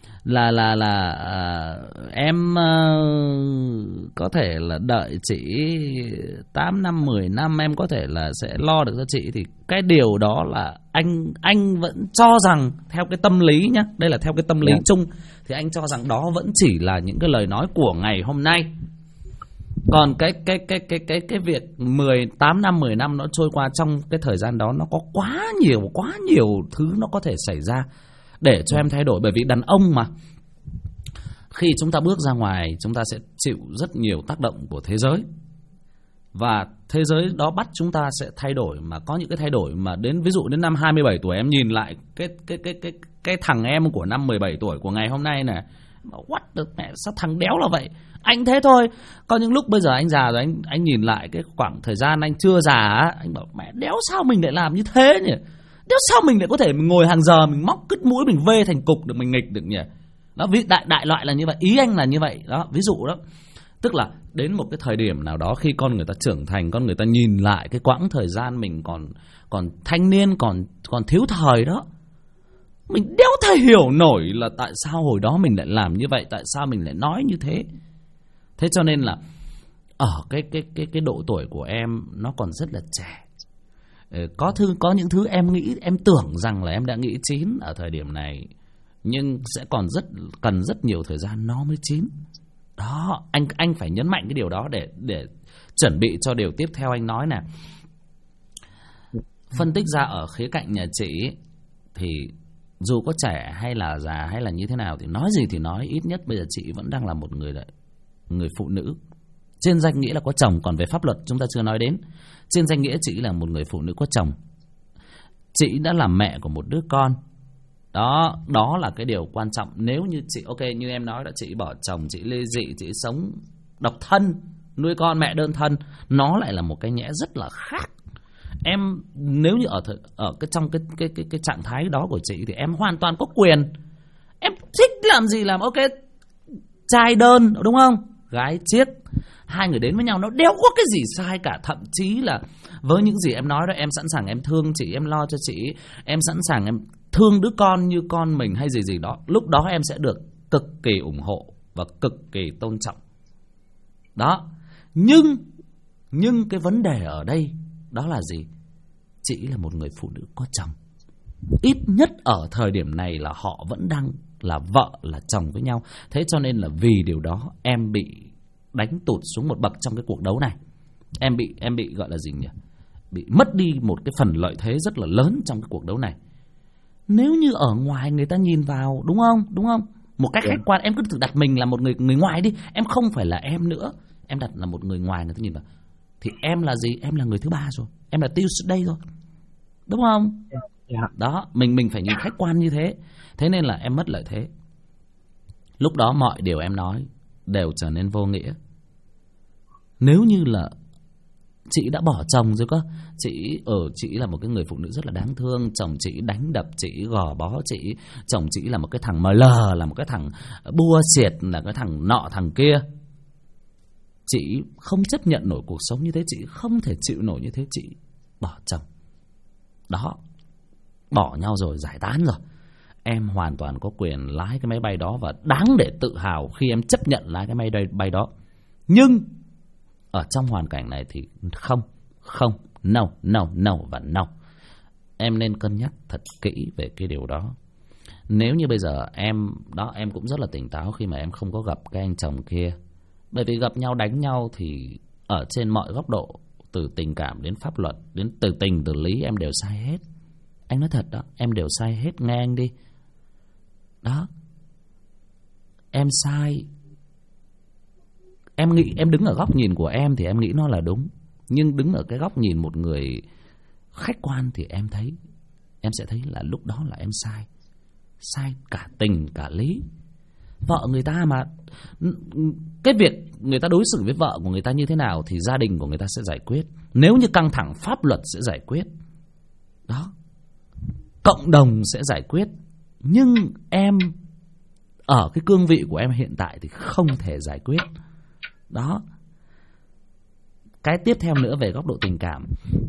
em có thể là đợi chị 8 năm 10 năm em có thể là sẽ lo được cho chị, thì cái điều đó là anh vẫn cho rằng theo cái tâm lý nhá, đây là theo cái tâm lý chung, thì anh cho rằng đó vẫn chỉ là những cái lời nói của ngày hôm nay. Còn cái việc 8 năm 10 năm nó trôi qua, trong cái thời gian đó nó có quá nhiều thứ nó có thể xảy ra để cho em thay đổi. Bởi vì đàn ông mà, khi chúng ta bước ra ngoài chúng ta sẽ chịu rất nhiều tác động của thế giới, và thế giới đó bắt chúng ta sẽ thay đổi. Mà có những cái thay đổi mà đến, ví dụ đến năm 27 tuổi em nhìn lại cái thằng em của năm 17 tuổi của ngày hôm nay này, what the mẹ, sao thằng đéo là vậy. Anh thế thôi. Có những lúc bây giờ anh già rồi, anh nhìn lại cái khoảng thời gian anh chưa già á, anh bảo mẹ đéo sao mình lại làm như thế nhỉ, đéo sao mình lại có thể mình ngồi hàng giờ mình móc cứt mũi mình vê thành cục được, mình nghịch được nhỉ. Đó, đại loại là như vậy, ý anh là như vậy đó, ví dụ đó. Tức là đến một cái thời điểm nào đó khi con người ta trưởng thành, con người ta nhìn lại cái quãng thời gian mình còn thanh niên, còn thiếu thời đó, mình đéo thể hiểu nổi là tại sao hồi đó mình lại làm như vậy, tại sao mình lại nói như thế. Thế cho nên là ở cái độ tuổi của em nó còn rất là trẻ. Có những thứ em nghĩ, em tưởng rằng là em đã nghĩ chín ở thời điểm này, nhưng sẽ còn cần rất nhiều thời gian nó mới chín. Đó, anh phải nhấn mạnh cái điều đó để chuẩn bị cho điều tiếp theo anh nói nè. Phân tích ra ở khía cạnh nhà chị thì dù có trẻ hay là già hay là như thế nào thì nói gì thì nói, ít nhất bây giờ chị vẫn đang là một người phụ nữ. Trên danh nghĩa là có chồng, còn về pháp luật chúng ta chưa nói đến. Trên danh nghĩa chị là một người phụ nữ có chồng. Chị đã là mẹ của một đứa con. Đó là cái điều quan trọng. Nếu như chị, ok như em nói đó, chị bỏ chồng, chị ly dị, chị sống độc thân, nuôi con mẹ đơn thân, nó lại là một cái nhẽ rất là khác. Em nếu như ở trong cái trạng thái đó của chị thì em hoàn toàn có quyền. Em thích làm gì làm, ok, trai đơn đúng không, gái chiếc, hai người đến với nhau nó đéo có cái gì sai cả. Thậm chí là với những gì em nói đó, em sẵn sàng em thương chị, em lo cho chị, em sẵn sàng em thương đứa con như con mình hay gì đó, lúc đó em sẽ được cực kỳ ủng hộ và cực kỳ tôn trọng. Đó. Nhưng cái vấn đề ở đây đó là gì? Chị là một người phụ nữ có chồng. Ít nhất ở thời điểm này là họ vẫn đang là vợ là chồng với nhau. Thế cho nên là vì điều đó em bị đánh tụt xuống một bậc trong cái cuộc đấu này. Em bị gọi là gì nhỉ? Bị mất đi một cái phần lợi thế rất là lớn trong cái cuộc đấu này. Nếu như ở ngoài người ta nhìn vào, đúng không? Một cách khách quan, em cứ tự đặt mình là một người ngoài đi. Em không phải là em nữa, em đặt là một người ngoài, người ta nhìn vào thì em là gì? Em là người thứ ba rồi, em là Tuesday rồi, đúng không? Đó, mình phải nhìn khách quan như thế. Thế nên là em mất lợi thế. Lúc đó mọi điều em nói đều trở nên vô nghĩa. Nếu như là chị đã bỏ chồng rồi cơ, chị là một cái người phụ nữ rất là đáng thương, chồng chị đánh đập chị, gò bó chị, chồng chị là một cái thằng ML, là một cái thằng bua xiệt, là cái thằng nọ thằng kia. Chị không chấp nhận nổi cuộc sống như thế, chị không thể chịu nổi như thế, chị bỏ chồng. Đó, bỏ nhau rồi, giải tán rồi. Em hoàn toàn có quyền lái cái máy bay đó và đáng để tự hào khi em chấp nhận lái cái máy bay đó. Nhưng ở trong hoàn cảnh này thì không, no và no. Em nên cân nhắc thật kỹ về cái điều đó. Nếu như bây giờ em cũng rất là tỉnh táo khi mà em không có gặp cái anh chồng kia. Bởi vì gặp nhau đánh nhau thì ở trên mọi góc độ, từ tình cảm đến pháp luật, đến từ tình từ lý, em đều sai hết. Anh nói thật đó, em đều sai hết, nghe anh đi. Đó, em sai. Em nghĩ, em đứng ở góc nhìn của em thì em nghĩ nó là đúng. Nhưng đứng ở cái góc nhìn một người khách quan thì em sẽ thấy là lúc đó là em sai. sai cả tình cả lý. Vợ người ta mà, cái việc người ta đối xử với vợ của người ta như thế nào thì gia đình của người ta sẽ giải quyết. Nếu như căng thẳng, pháp luật sẽ giải quyết. Đó, cộng đồng sẽ giải quyết. Nhưng em ở cái cương vị của em hiện tại thì không thể giải quyết. Đó. Cái tiếp theo nữa về góc độ tình cảm,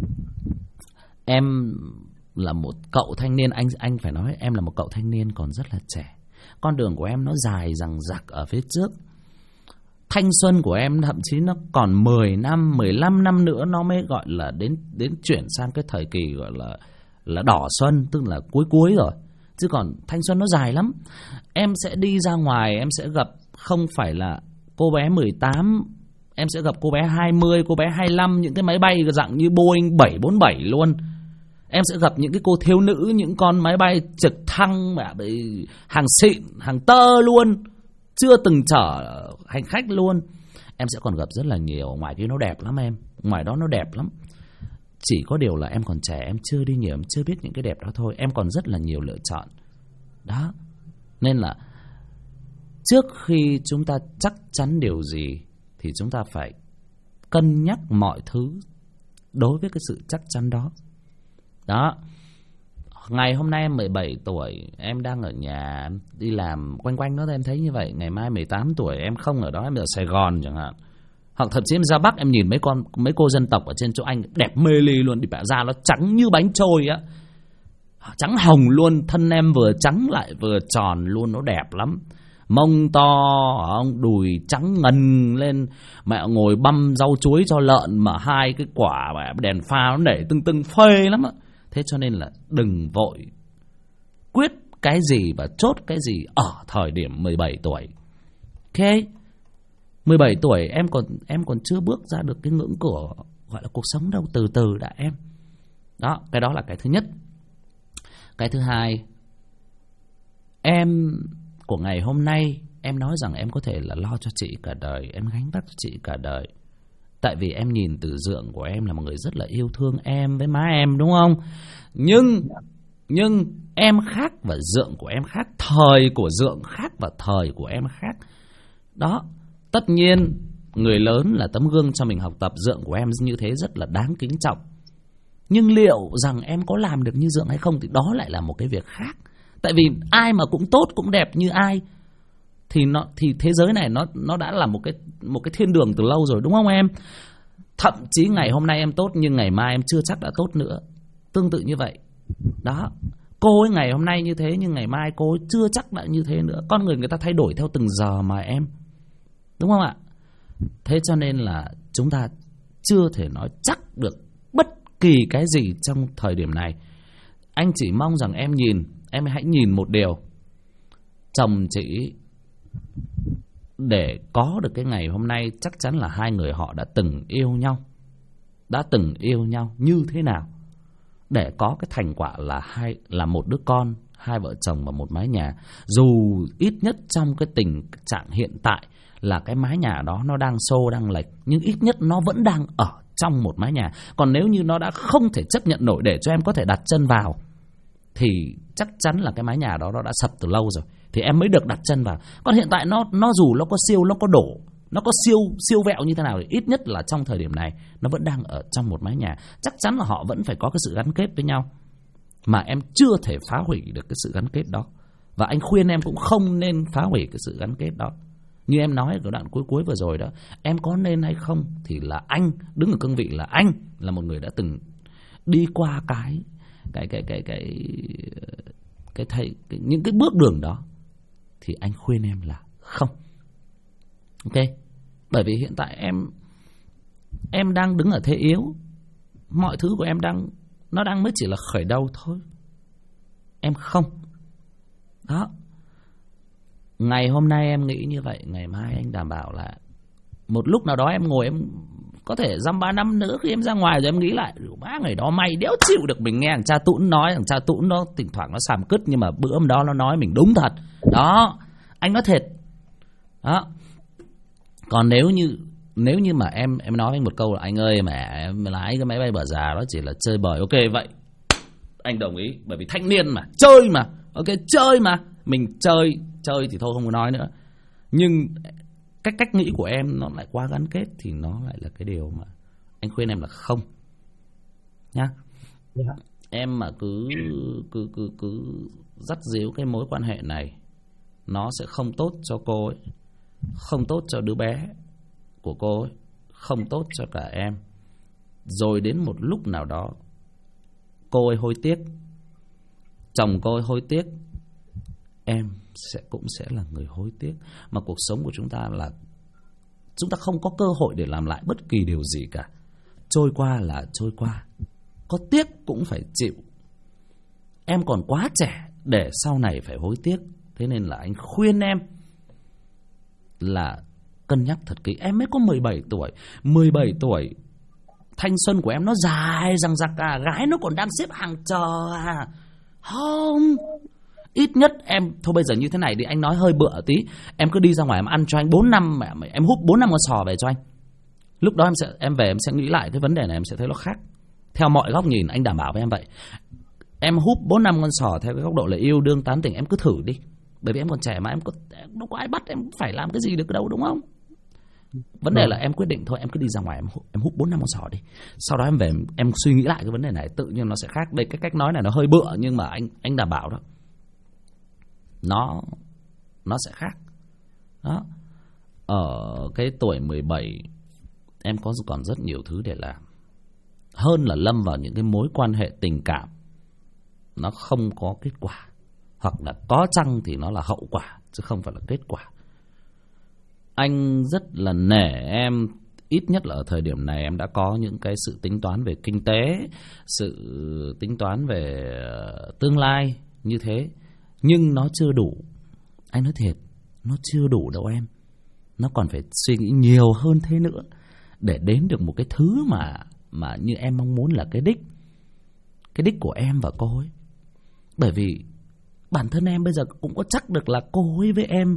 em là một cậu thanh niên, anh phải nói em là một cậu thanh niên còn rất là trẻ. Con đường của em nó dài dằng dặc ở phía trước. Thanh xuân của em thậm chí nó còn 10 năm, 15 năm nữa nó mới gọi là đến chuyển sang cái thời kỳ gọi là đỏ xuân, tức là cuối rồi. Chứ còn thanh xuân nó dài lắm. Em sẽ đi ra ngoài, em sẽ gặp không phải là cô bé 18, em sẽ gặp cô bé 20, cô bé 25, những cái máy bay dạng như Boeing 747 luôn. Em sẽ gặp những cái cô thiếu nữ, những con máy bay trực thăng mà hàng xịn, hàng tơ luôn, chưa từng chở hành khách luôn. Em sẽ còn gặp rất là nhiều. Ngoài kia nó đẹp lắm em, ngoài đó nó đẹp lắm. Chỉ có điều là em còn trẻ, em chưa đi nhiều, em chưa biết những cái đẹp đó thôi. Em còn rất là nhiều lựa chọn. Đó. Nên là trước khi chúng ta chắc chắn điều gì thì chúng ta phải cân nhắc mọi thứ đối với cái sự chắc chắn đó. Đó. Ngày hôm nay em 17 tuổi, em đang ở nhà đi làm quanh quanh đó, em thấy như vậy. Ngày mai 18 tuổi em không ở đó, em ở Sài Gòn chẳng hạn. Hoặc thậm chí em ra Bắc em nhìn mấy cô dân tộc ở trên chỗ anh đẹp mê ly luôn, đi bả da nó trắng như bánh trôi á, trắng hồng luôn, thân em vừa trắng lại vừa tròn luôn, nó đẹp lắm. Mông to, đùi trắng ngần lên, mẹ ngồi băm rau chuối cho lợn mà hai cái quả mà đèn pha nó để tưng phê lắm á. Thế cho nên là đừng vội quyết cái gì và chốt cái gì ở thời điểm 17 tuổi. Ok, 17 tuổi em còn chưa bước ra được cái ngưỡng cửa gọi là cuộc sống đâu, từ từ đã em. Đó, cái đó là cái thứ nhất. Cái thứ hai, em của ngày hôm nay em nói rằng em có thể là lo cho chị cả đời, em gánh vác cho chị cả đời. Tại vì em nhìn từ dượng của em là một người rất là yêu thương em với má em, đúng không? Nhưng em khác và dượng của em khác, thời của dượng khác và thời của em khác. Đó, tất nhiên người lớn là tấm gương cho mình học tập, dượng của em như thế rất là đáng kính trọng. Nhưng liệu rằng em có làm được như dượng hay không thì đó lại là một cái việc khác. Tại vì ai mà cũng tốt cũng đẹp như ai thì thế giới này nó đã là một cái thiên đường từ lâu rồi, đúng không em? Thậm chí ngày hôm nay em tốt nhưng ngày mai em chưa chắc đã tốt nữa. Tương tự như vậy. Đó. Cô ấy ngày hôm nay như thế nhưng ngày mai cô ấy chưa chắc đã như thế nữa. Con người ta thay đổi theo từng giờ mà em. Đúng không ạ? Thế cho nên là chúng ta chưa thể nói chắc được bất kỳ cái gì trong thời điểm này. Anh chỉ mong rằng em hãy nhìn một điều. Chồng chị để có được cái ngày hôm nay chắc chắn là hai người họ đã từng yêu nhau. Đã từng yêu nhau như thế nào để có cái thành quả là một đứa con, hai vợ chồng và một mái nhà. Dù ít nhất trong cái tình trạng hiện tại là cái mái nhà đó nó đang xô đang lệch, nhưng ít nhất nó vẫn đang ở trong một mái nhà. Còn nếu như nó đã không thể chấp nhận nổi để cho em có thể đặt chân vào thì chắc chắn là cái mái nhà đó nó đã sập từ lâu rồi, thì em mới được đặt chân vào. Còn hiện tại nó dù nó có siêu, nó có đổ, nó có siêu vẹo như thế nào thì ít nhất là trong thời điểm này nó vẫn đang ở trong một mái nhà. Chắc chắn là họ vẫn phải có cái sự gắn kết với nhau mà em chưa thể phá hủy được cái sự gắn kết đó. Và anh khuyên em cũng không nên phá hủy cái sự gắn kết đó. Như em nói ở đoạn cuối vừa rồi đó, em có nên hay không thì là anh đứng ở cương vị là anh là một người đã từng đi qua những cái bước đường đó, thì anh khuyên em là không. Ok, bởi vì hiện tại em đang đứng ở thế yếu, mọi thứ của em nó đang mới chỉ là khởi đầu thôi. Em không. Đó. Ngày hôm nay em nghĩ như vậy, ngày mai anh đảm bảo là một lúc nào đó em ngồi em có thể dăm 3 năm nữa khi em ra ngoài rồi em nghĩ lại, má ngày đó mày đéo chịu được mình nghe thằng cha Tũn nói, thằng cha Tũn nó thỉnh thoảng nó sàm cứt nhưng mà bữa hôm đó nó nói mình đúng thật. Đó, anh nói thiệt. Đó. Còn nếu như mà em nói anh một câu là anh ơi mẹ em lái cái máy bay bờ già đó chỉ là chơi bời, ok vậy anh đồng ý, bởi vì thanh niên mà chơi mà Ok, chơi mà. Mình chơi thì thôi không có nói nữa. Nhưng cách nghĩ của em nó lại quá gắn kết thì nó lại là cái điều mà anh khuyên em là không. Nhá. Yeah. Em mà cứ dắt díu cái mối quan hệ này, nó sẽ không tốt cho cô ấy, không tốt cho đứa bé của cô ấy, không tốt cho cả em. Rồi đến một lúc nào đó cô ấy hối tiếc, chồng cô ấy hối tiếc, em cũng sẽ là người hối tiếc. Mà cuộc sống của chúng ta là chúng ta không có cơ hội để làm lại bất kỳ điều gì cả. Trôi qua là trôi qua, có tiếc cũng phải chịu. Em còn quá trẻ để sau này phải hối tiếc. Thế nên là anh khuyên em là cân nhắc thật kỹ. Em mới có 17 tuổi. 17 tuổi thanh xuân của em nó dài dằng dặc à. Gái nó còn đang xếp hàng chờ à. Không. Ít nhất em, thôi bây giờ như thế này đi, anh nói hơi bựa tí. Em cứ đi ra ngoài em ăn cho anh 4 năm, em hút 4 năm con sò về cho anh. Lúc đó em về em sẽ nghĩ lại cái vấn đề này, em sẽ thấy nó khác. Theo mọi góc nhìn anh đảm bảo với em vậy. Em hút 4 năm con sò theo cái góc độ là yêu đương tán tỉnh, em cứ thử đi. Bởi vì em còn trẻ mà, em đâu có ai bắt em phải làm cái gì được đâu, đúng không? Vấn đề là em quyết định thôi, em cứ đi ra ngoài em hút 4 năm con sò đi. Sau đó em về em suy nghĩ lại cái vấn đề này, tự nhiên nó sẽ khác. Đây, cái cách nói này nó hơi bựa nhưng mà anh đảm bảo đó. Nó sẽ khác. Đó. Ở cái tuổi 17 em còn rất nhiều thứ để làm, hơn là lâm vào những cái mối quan hệ tình cảm nó không có kết quả, hoặc là có chăng thì nó là hậu quả chứ không phải là kết quả. Anh rất là nể em, ít nhất là ở thời điểm này em đã có những cái sự tính toán về kinh tế, sự tính toán về tương lai như thế. Nhưng nó chưa đủ. Anh nói thiệt, nó chưa đủ đâu em. Nó còn phải suy nghĩ nhiều hơn thế nữa để đến được một cái thứ mà như em mong muốn là cái đích. Cái đích của em và cô ấy. Bởi vì bản thân em bây giờ cũng có chắc được là cô ấy với em,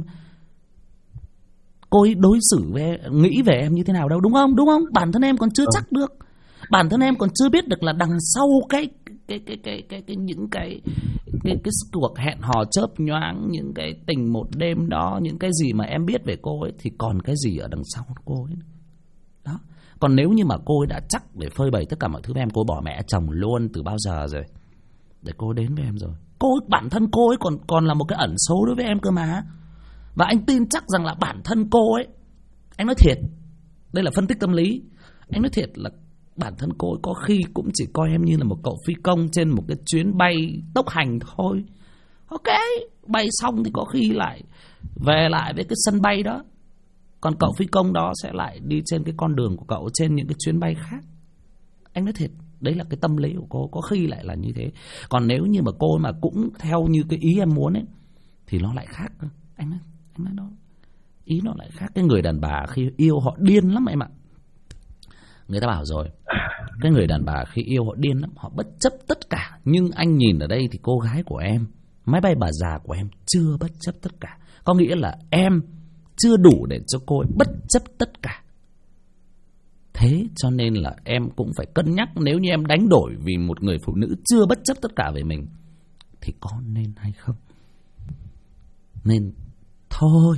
cô ấy đối xử với em, nghĩ về em như thế nào đâu, đúng không? Đúng không? Bản thân em còn chưa chắc được. Bản thân em còn chưa biết được là đằng sau những cái cuộc hẹn hò chớp nhoáng, những cái tình một đêm đó, những cái gì mà em biết về cô ấy thì còn cái gì ở đằng sau cô ấy. Đó. Còn nếu như mà cô ấy đã chắc để phơi bày tất cả mọi thứ với em, cô bỏ mẹ chồng luôn từ bao giờ rồi để cô đến với em rồi. Bản thân cô ấy còn là một cái ẩn số đối với em cơ mà. Và anh tin chắc rằng là bản thân cô ấy, anh nói thiệt, đây là phân tích tâm lý, anh nói thiệt là bản thân cô ấy có khi cũng chỉ coi em như là một cậu phi công trên một cái chuyến bay tốc hành thôi. Ok, bay xong thì có khi lại về lại với cái sân bay đó, còn cậu phi công đó sẽ lại đi trên cái con đường của cậu trên những cái chuyến bay khác. Anh nói thiệt, đấy là cái tâm lý của cô, có khi lại là như thế. Còn nếu như mà cô mà cũng theo như cái ý em muốn ấy thì nó lại khác. Anh nói đó, ý nó lại khác. Cái người đàn bà khi yêu họ điên lắm em ạ. Người ta bảo rồi, cái người đàn bà khi yêu họ điên lắm, họ bất chấp tất cả. Nhưng anh nhìn ở đây thì cô gái của em, máy bay bà già của em chưa bất chấp tất cả. Có nghĩa là em chưa đủ để cho cô ấy bất chấp tất cả. Thế cho nên là em cũng phải cân nhắc, nếu như em đánh đổi vì một người phụ nữ chưa bất chấp tất cả về mình thì có nên hay không. Nên thôi,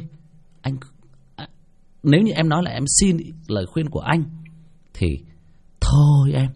nếu như em nói là em xin lời khuyên của anh thì thôi em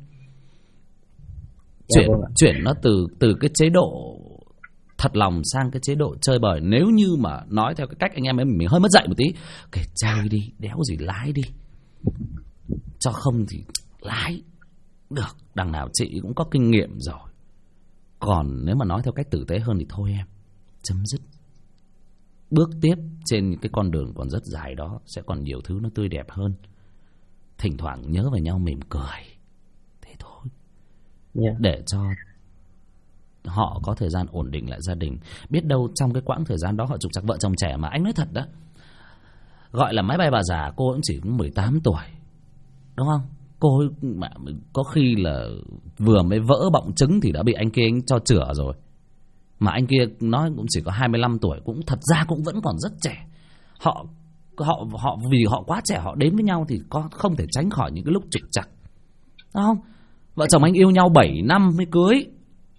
chuyển nó từ cái chế độ thật lòng sang cái chế độ chơi bời. Nếu như mà nói theo cái cách anh em mình hơi mất dạy một tí, kể chơi đi, đéo gì lái đi, cho không thì lái được, đằng nào chị cũng có kinh nghiệm rồi. Còn nếu mà nói theo cách tử tế hơn thì thôi em, chấm dứt. Bước tiếp trên những cái con đường còn rất dài đó sẽ còn nhiều thứ nó tươi đẹp hơn. Thỉnh thoảng nhớ về nhau mỉm cười, thế thôi. Để cho họ có thời gian ổn định lại gia đình. Biết đâu trong cái quãng thời gian đó họ trục trặc. Vợ chồng trẻ mà, anh nói thật đó, gọi là máy bay bà già, cô cũng chỉ 18 tuổi, đúng không? Cô ấy mà có khi là vừa mới vỡ bọng trứng thì đã bị anh kia anh cho chữa rồi. Mà anh kia nói cũng chỉ có 25 tuổi, cũng thật ra cũng vẫn còn rất trẻ. Họ vì họ quá trẻ, họ đến với nhau thì không thể tránh khỏi những cái lúc trục trặc, đúng không? Vợ chồng anh yêu nhau 7 năm mới cưới,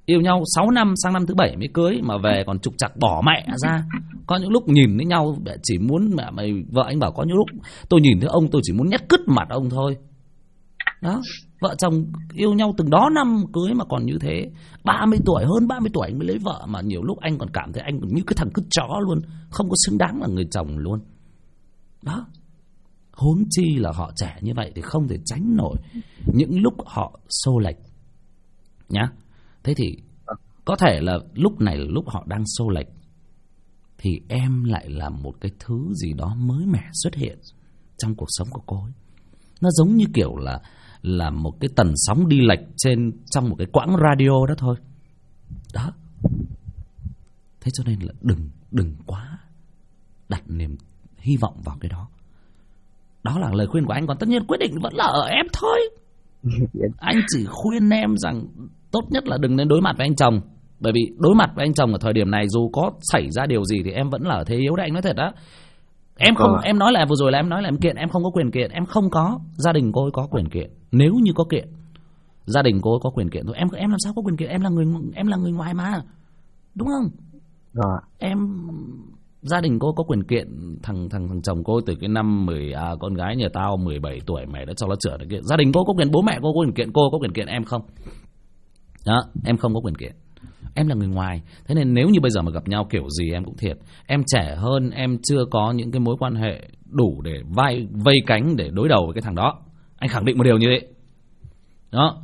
Yêu nhau 6 năm, sang năm thứ 7 mới cưới mà về còn trục trặc bỏ mẹ ra. Có những lúc nhìn thấy nhau chỉ muốn mẹ mày, vợ anh bảo có những lúc tôi nhìn thấy ông tôi chỉ muốn nhét cứt mặt ông thôi. Đó, vợ chồng yêu nhau từng đó năm cưới mà còn như thế. 30 tuổi, hơn 30 tuổi anh mới lấy vợ mà nhiều lúc anh còn cảm thấy anh như cái thằng cứt chó luôn, không có xứng đáng là người chồng luôn. Đó. Huống chi là họ trẻ như vậy thì không thể tránh nổi những lúc họ xô lệch nhá. Thế thì có thể là lúc này là lúc họ đang xô lệch thì em lại là một cái thứ gì đó mới mẻ xuất hiện trong cuộc sống của cô ấy. Nó giống như kiểu là một cái tần sóng đi lệch trong một cái quãng radio đó thôi. Đó. Thế cho nên là đừng quá đặt niềm hy vọng vào cái đó. Đó là lời khuyên của anh, còn tất nhiên quyết định vẫn là ở em thôi. Anh chỉ khuyên em rằng tốt nhất là đừng nên đối mặt với anh chồng. Bởi vì đối mặt với anh chồng ở thời điểm này, dù có xảy ra điều gì thì em vẫn là ở thế yếu đấy, anh nói thật đó. Em không, em nói là vừa rồi là em nói là em kiện, em không có quyền kiện, em không có. Gia đình cô ấy có quyền kiện. Nếu như có kiện, gia đình cô ấy có quyền kiện thôi. Em làm sao có quyền kiện, em là người ngoài mà. Đúng không? Rồi. Em gia đình cô có quyền kiện thằng chồng cô từ cái năm con gái nhà tao 17 tuổi mày đã cho nó chữa được kiện. Gia đình cô có quyền, bố mẹ cô có quyền kiện, cô có quyền kiện, em không. Đó, em không có quyền kiện. Em là người ngoài. Thế nên nếu như bây giờ mà gặp nhau kiểu gì em cũng thiệt. Em trẻ hơn, em chưa có những cái mối quan hệ đủ để vây cánh để đối đầu với cái thằng đó. Anh khẳng định một điều như vậy. Đó.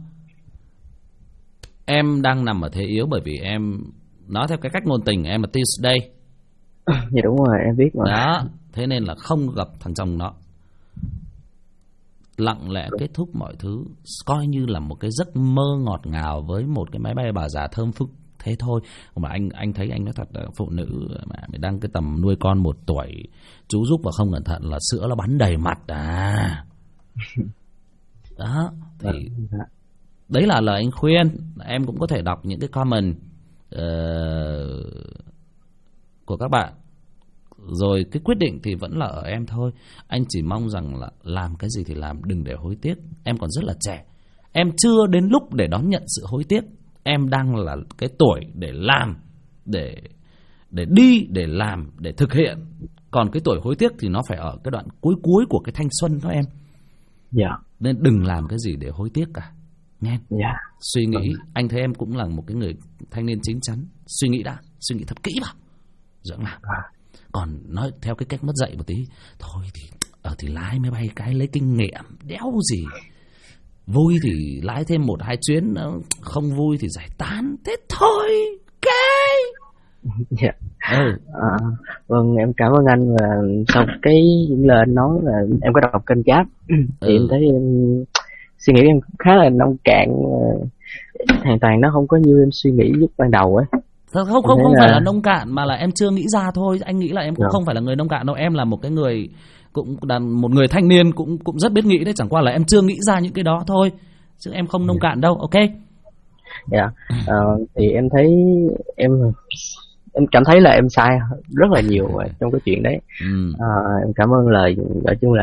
Em đang nằm ở thế yếu bởi vì em nói theo cái cách ngôn tình em là Tuesday. Dạ đúng rồi, em biết mà. Đó, thế nên là không gặp thằng chồng nó. Lặng lẽ kết thúc mọi thứ, coi như là một cái giấc mơ ngọt ngào với một cái máy bay bà già thơm phức thế thôi. Mà anh thấy anh nói thật là phụ nữ mà đang cái tầm nuôi con 1 tuổi, chú giúp và không cẩn thận là sữa nó bắn đầy mặt à. Đó, thì đấy là lời anh khuyên. Em cũng có thể đọc những cái comment của các bạn. Rồi cái quyết định thì vẫn là ở em thôi. Anh chỉ mong rằng là làm cái gì thì làm, đừng để hối tiếc. Em còn rất là trẻ, em chưa đến lúc để đón nhận sự hối tiếc. Em đang là cái tuổi để làm, để đi, để làm, để thực hiện. Còn cái tuổi hối tiếc thì nó phải ở cái đoạn cuối của cái thanh xuân đó em. Dạ. Nên đừng làm cái gì để hối tiếc cả, nghe. Dạ. Suy nghĩ, anh thấy em cũng là một cái người thanh niên chín chắn. Suy nghĩ thật kỹ vào rồi làm. Còn nói theo cái cách mất dạy một tí, thôi thì lái máy bay cái lấy kinh nghiệm, đéo gì. Vui thì lái thêm 1-2 chuyến, không vui thì giải tán, thế thôi. Okay. Dạ. Vâng, em cảm ơn anh. Và sau cái những lời anh nói là em có đọc kênh chat thì em thấy suy nghĩ em khá là nông cạn, hoàn toàn nó không có như em suy nghĩ lúc ban đầu ấy. Không phải là nông cạn mà là em chưa nghĩ ra thôi. Anh nghĩ là em cũng không phải là người nông cạn đâu. Em là một cái người cũng là một người thanh niên cũng rất biết nghĩ đấy, chẳng qua là em chưa nghĩ ra những cái đó thôi, chứ em không nông cạn đâu. Ok. Dạ. Thì em thấy em cảm thấy là em sai rất là nhiều trong cái chuyện đấy. Em cảm ơn lời, nói chung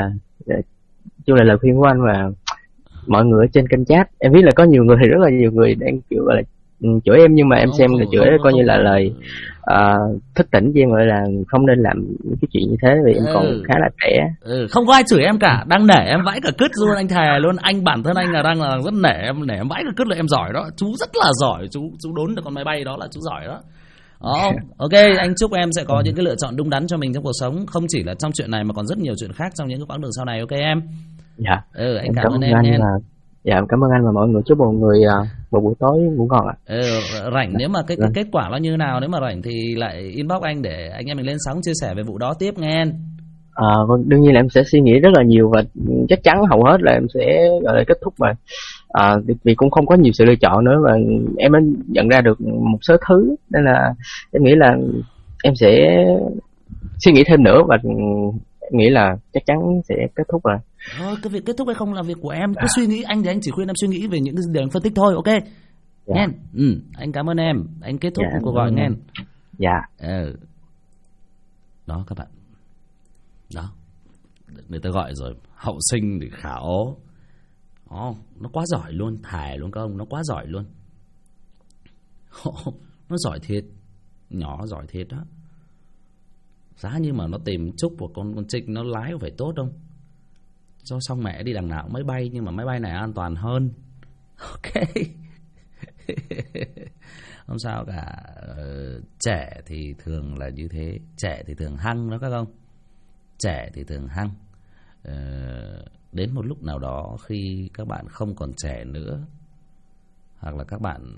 là lời khuyên của anh và mọi người ở trên kênh chat. Em biết là có nhiều người, rất là nhiều người đang kiểu gọi là chửi em, nhưng mà em xem là chửi coi như là lời thức tỉnh cho em, gọi là không nên làm cái chuyện như thế vì em còn khá là trẻ. Không có ai chửi em cả, đang nể em vãi cả cứt luôn, anh thề luôn. Anh bản thân anh là đang là rất nể em vãi cả cứt là em giỏi đó, chú rất là giỏi, chú đốn được con máy bay đó là chú giỏi đó. Ok, anh chúc em sẽ có những cái lựa chọn đúng đắn cho mình trong cuộc sống, không chỉ là trong chuyện này mà còn rất nhiều chuyện khác trong những cái quãng đường sau này. Ok em. Dạ. Anh cảm ơn em nhé. Dạ, cảm ơn anh và mọi người. Chúc mọi người một buổi tối ngủ ngon ạ. Rảnh nếu mà cái kết quả nó như nào, nếu mà rảnh thì lại inbox anh để anh em mình lên sóng chia sẻ về vụ đó tiếp nghe. Vâng, đương nhiên là em sẽ suy nghĩ rất là nhiều và chắc chắn hầu hết là em sẽ gọi là kết thúc mà. Vì cũng không có nhiều sự lựa chọn nữa và em đã nhận ra được một số thứ, nên là em nghĩ là em sẽ suy nghĩ thêm nữa và em nghĩ là chắc chắn sẽ kết thúc rồi. Cái việc kết thúc hay không là việc của em. Cứ suy nghĩ, anh thì anh chỉ khuyên em suy nghĩ về những cái điều anh phân tích thôi. Ok. Nghe. Anh cảm ơn em. Anh kết thúc cuộc gọi nghe. Dạ. Đó các bạn. Đó. Người ta gọi rồi, hậu sinh thì khảo. Nó quá giỏi luôn, thề luôn các ông, nó quá giỏi luôn. Nó giỏi thiệt, nhỏ giỏi thiệt đó. Giá như mà nó tìm Trúc và con Trinh nó lái có phải tốt không? Cho xong mẹ đi đằng nào cũng máy bay, nhưng mà máy bay này an toàn hơn. Ok. Không sao cả. Trẻ thì thường là như thế. Trẻ thì thường hăng đó các ông. Trẻ thì thường hăng. Đến một lúc nào đó khi các bạn không còn trẻ nữa, hoặc là các bạn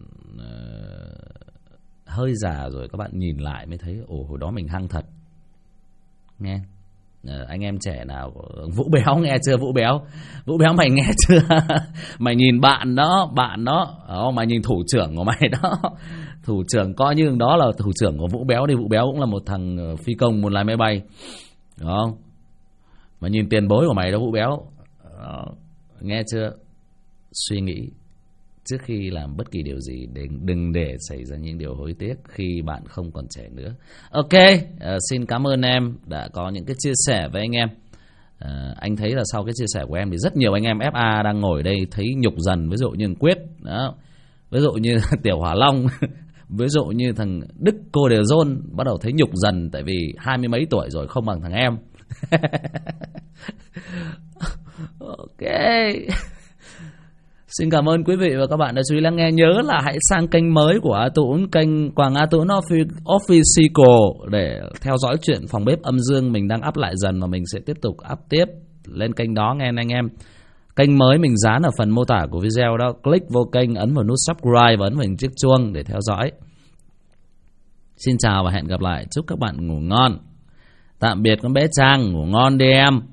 hơi già rồi, các bạn nhìn lại mới thấy ồ, hồi đó mình hăng thật. Nghe anh em trẻ nào, Vũ Béo nghe chưa? Vũ Béo mày nghe chưa? Mày nhìn bạn đó, mày nhìn thủ trưởng của mày đó. Thủ trưởng coi như đó là thủ trưởng của Vũ Béo đi. Vũ Béo cũng là một thằng phi công muốn lái máy bay, đúng không? Mà nhìn tiền bối của mày đó, Vũ Béo đó. Nghe chưa? Suy nghĩ trước khi làm bất kỳ điều gì, đừng để xảy ra những điều hối tiếc khi bạn không còn trẻ nữa. Ok, xin cảm ơn em đã có những cái chia sẻ với anh em. Anh thấy là sau cái chia sẻ của em thì rất nhiều anh em FA đang ngồi đây thấy nhục dần. Ví dụ như Quyết đó, ví dụ như Tiểu Hỏa Long, ví dụ như thằng Đức Cô Đều Dôn bắt đầu thấy nhục dần, tại vì 20 mấy tuổi rồi không bằng thằng em. Ok. Xin cảm ơn quý vị và các bạn đã chú ý lắng nghe. Nhớ là hãy sang kênh mới của A Tũng, kênh Quảng A Tũng Official để theo dõi chuyện phòng bếp âm dương. Mình đang up lại dần và mình sẽ tiếp tục up tiếp lên kênh đó nghe anh em. Kênh mới mình dán ở phần mô tả của video đó. Click vô kênh, ấn vào nút subscribe và ấn vào hình chiếc chuông để theo dõi. Xin chào và hẹn gặp lại. Chúc các bạn ngủ ngon. Tạm biệt con bé Trang, ngủ ngon đi em.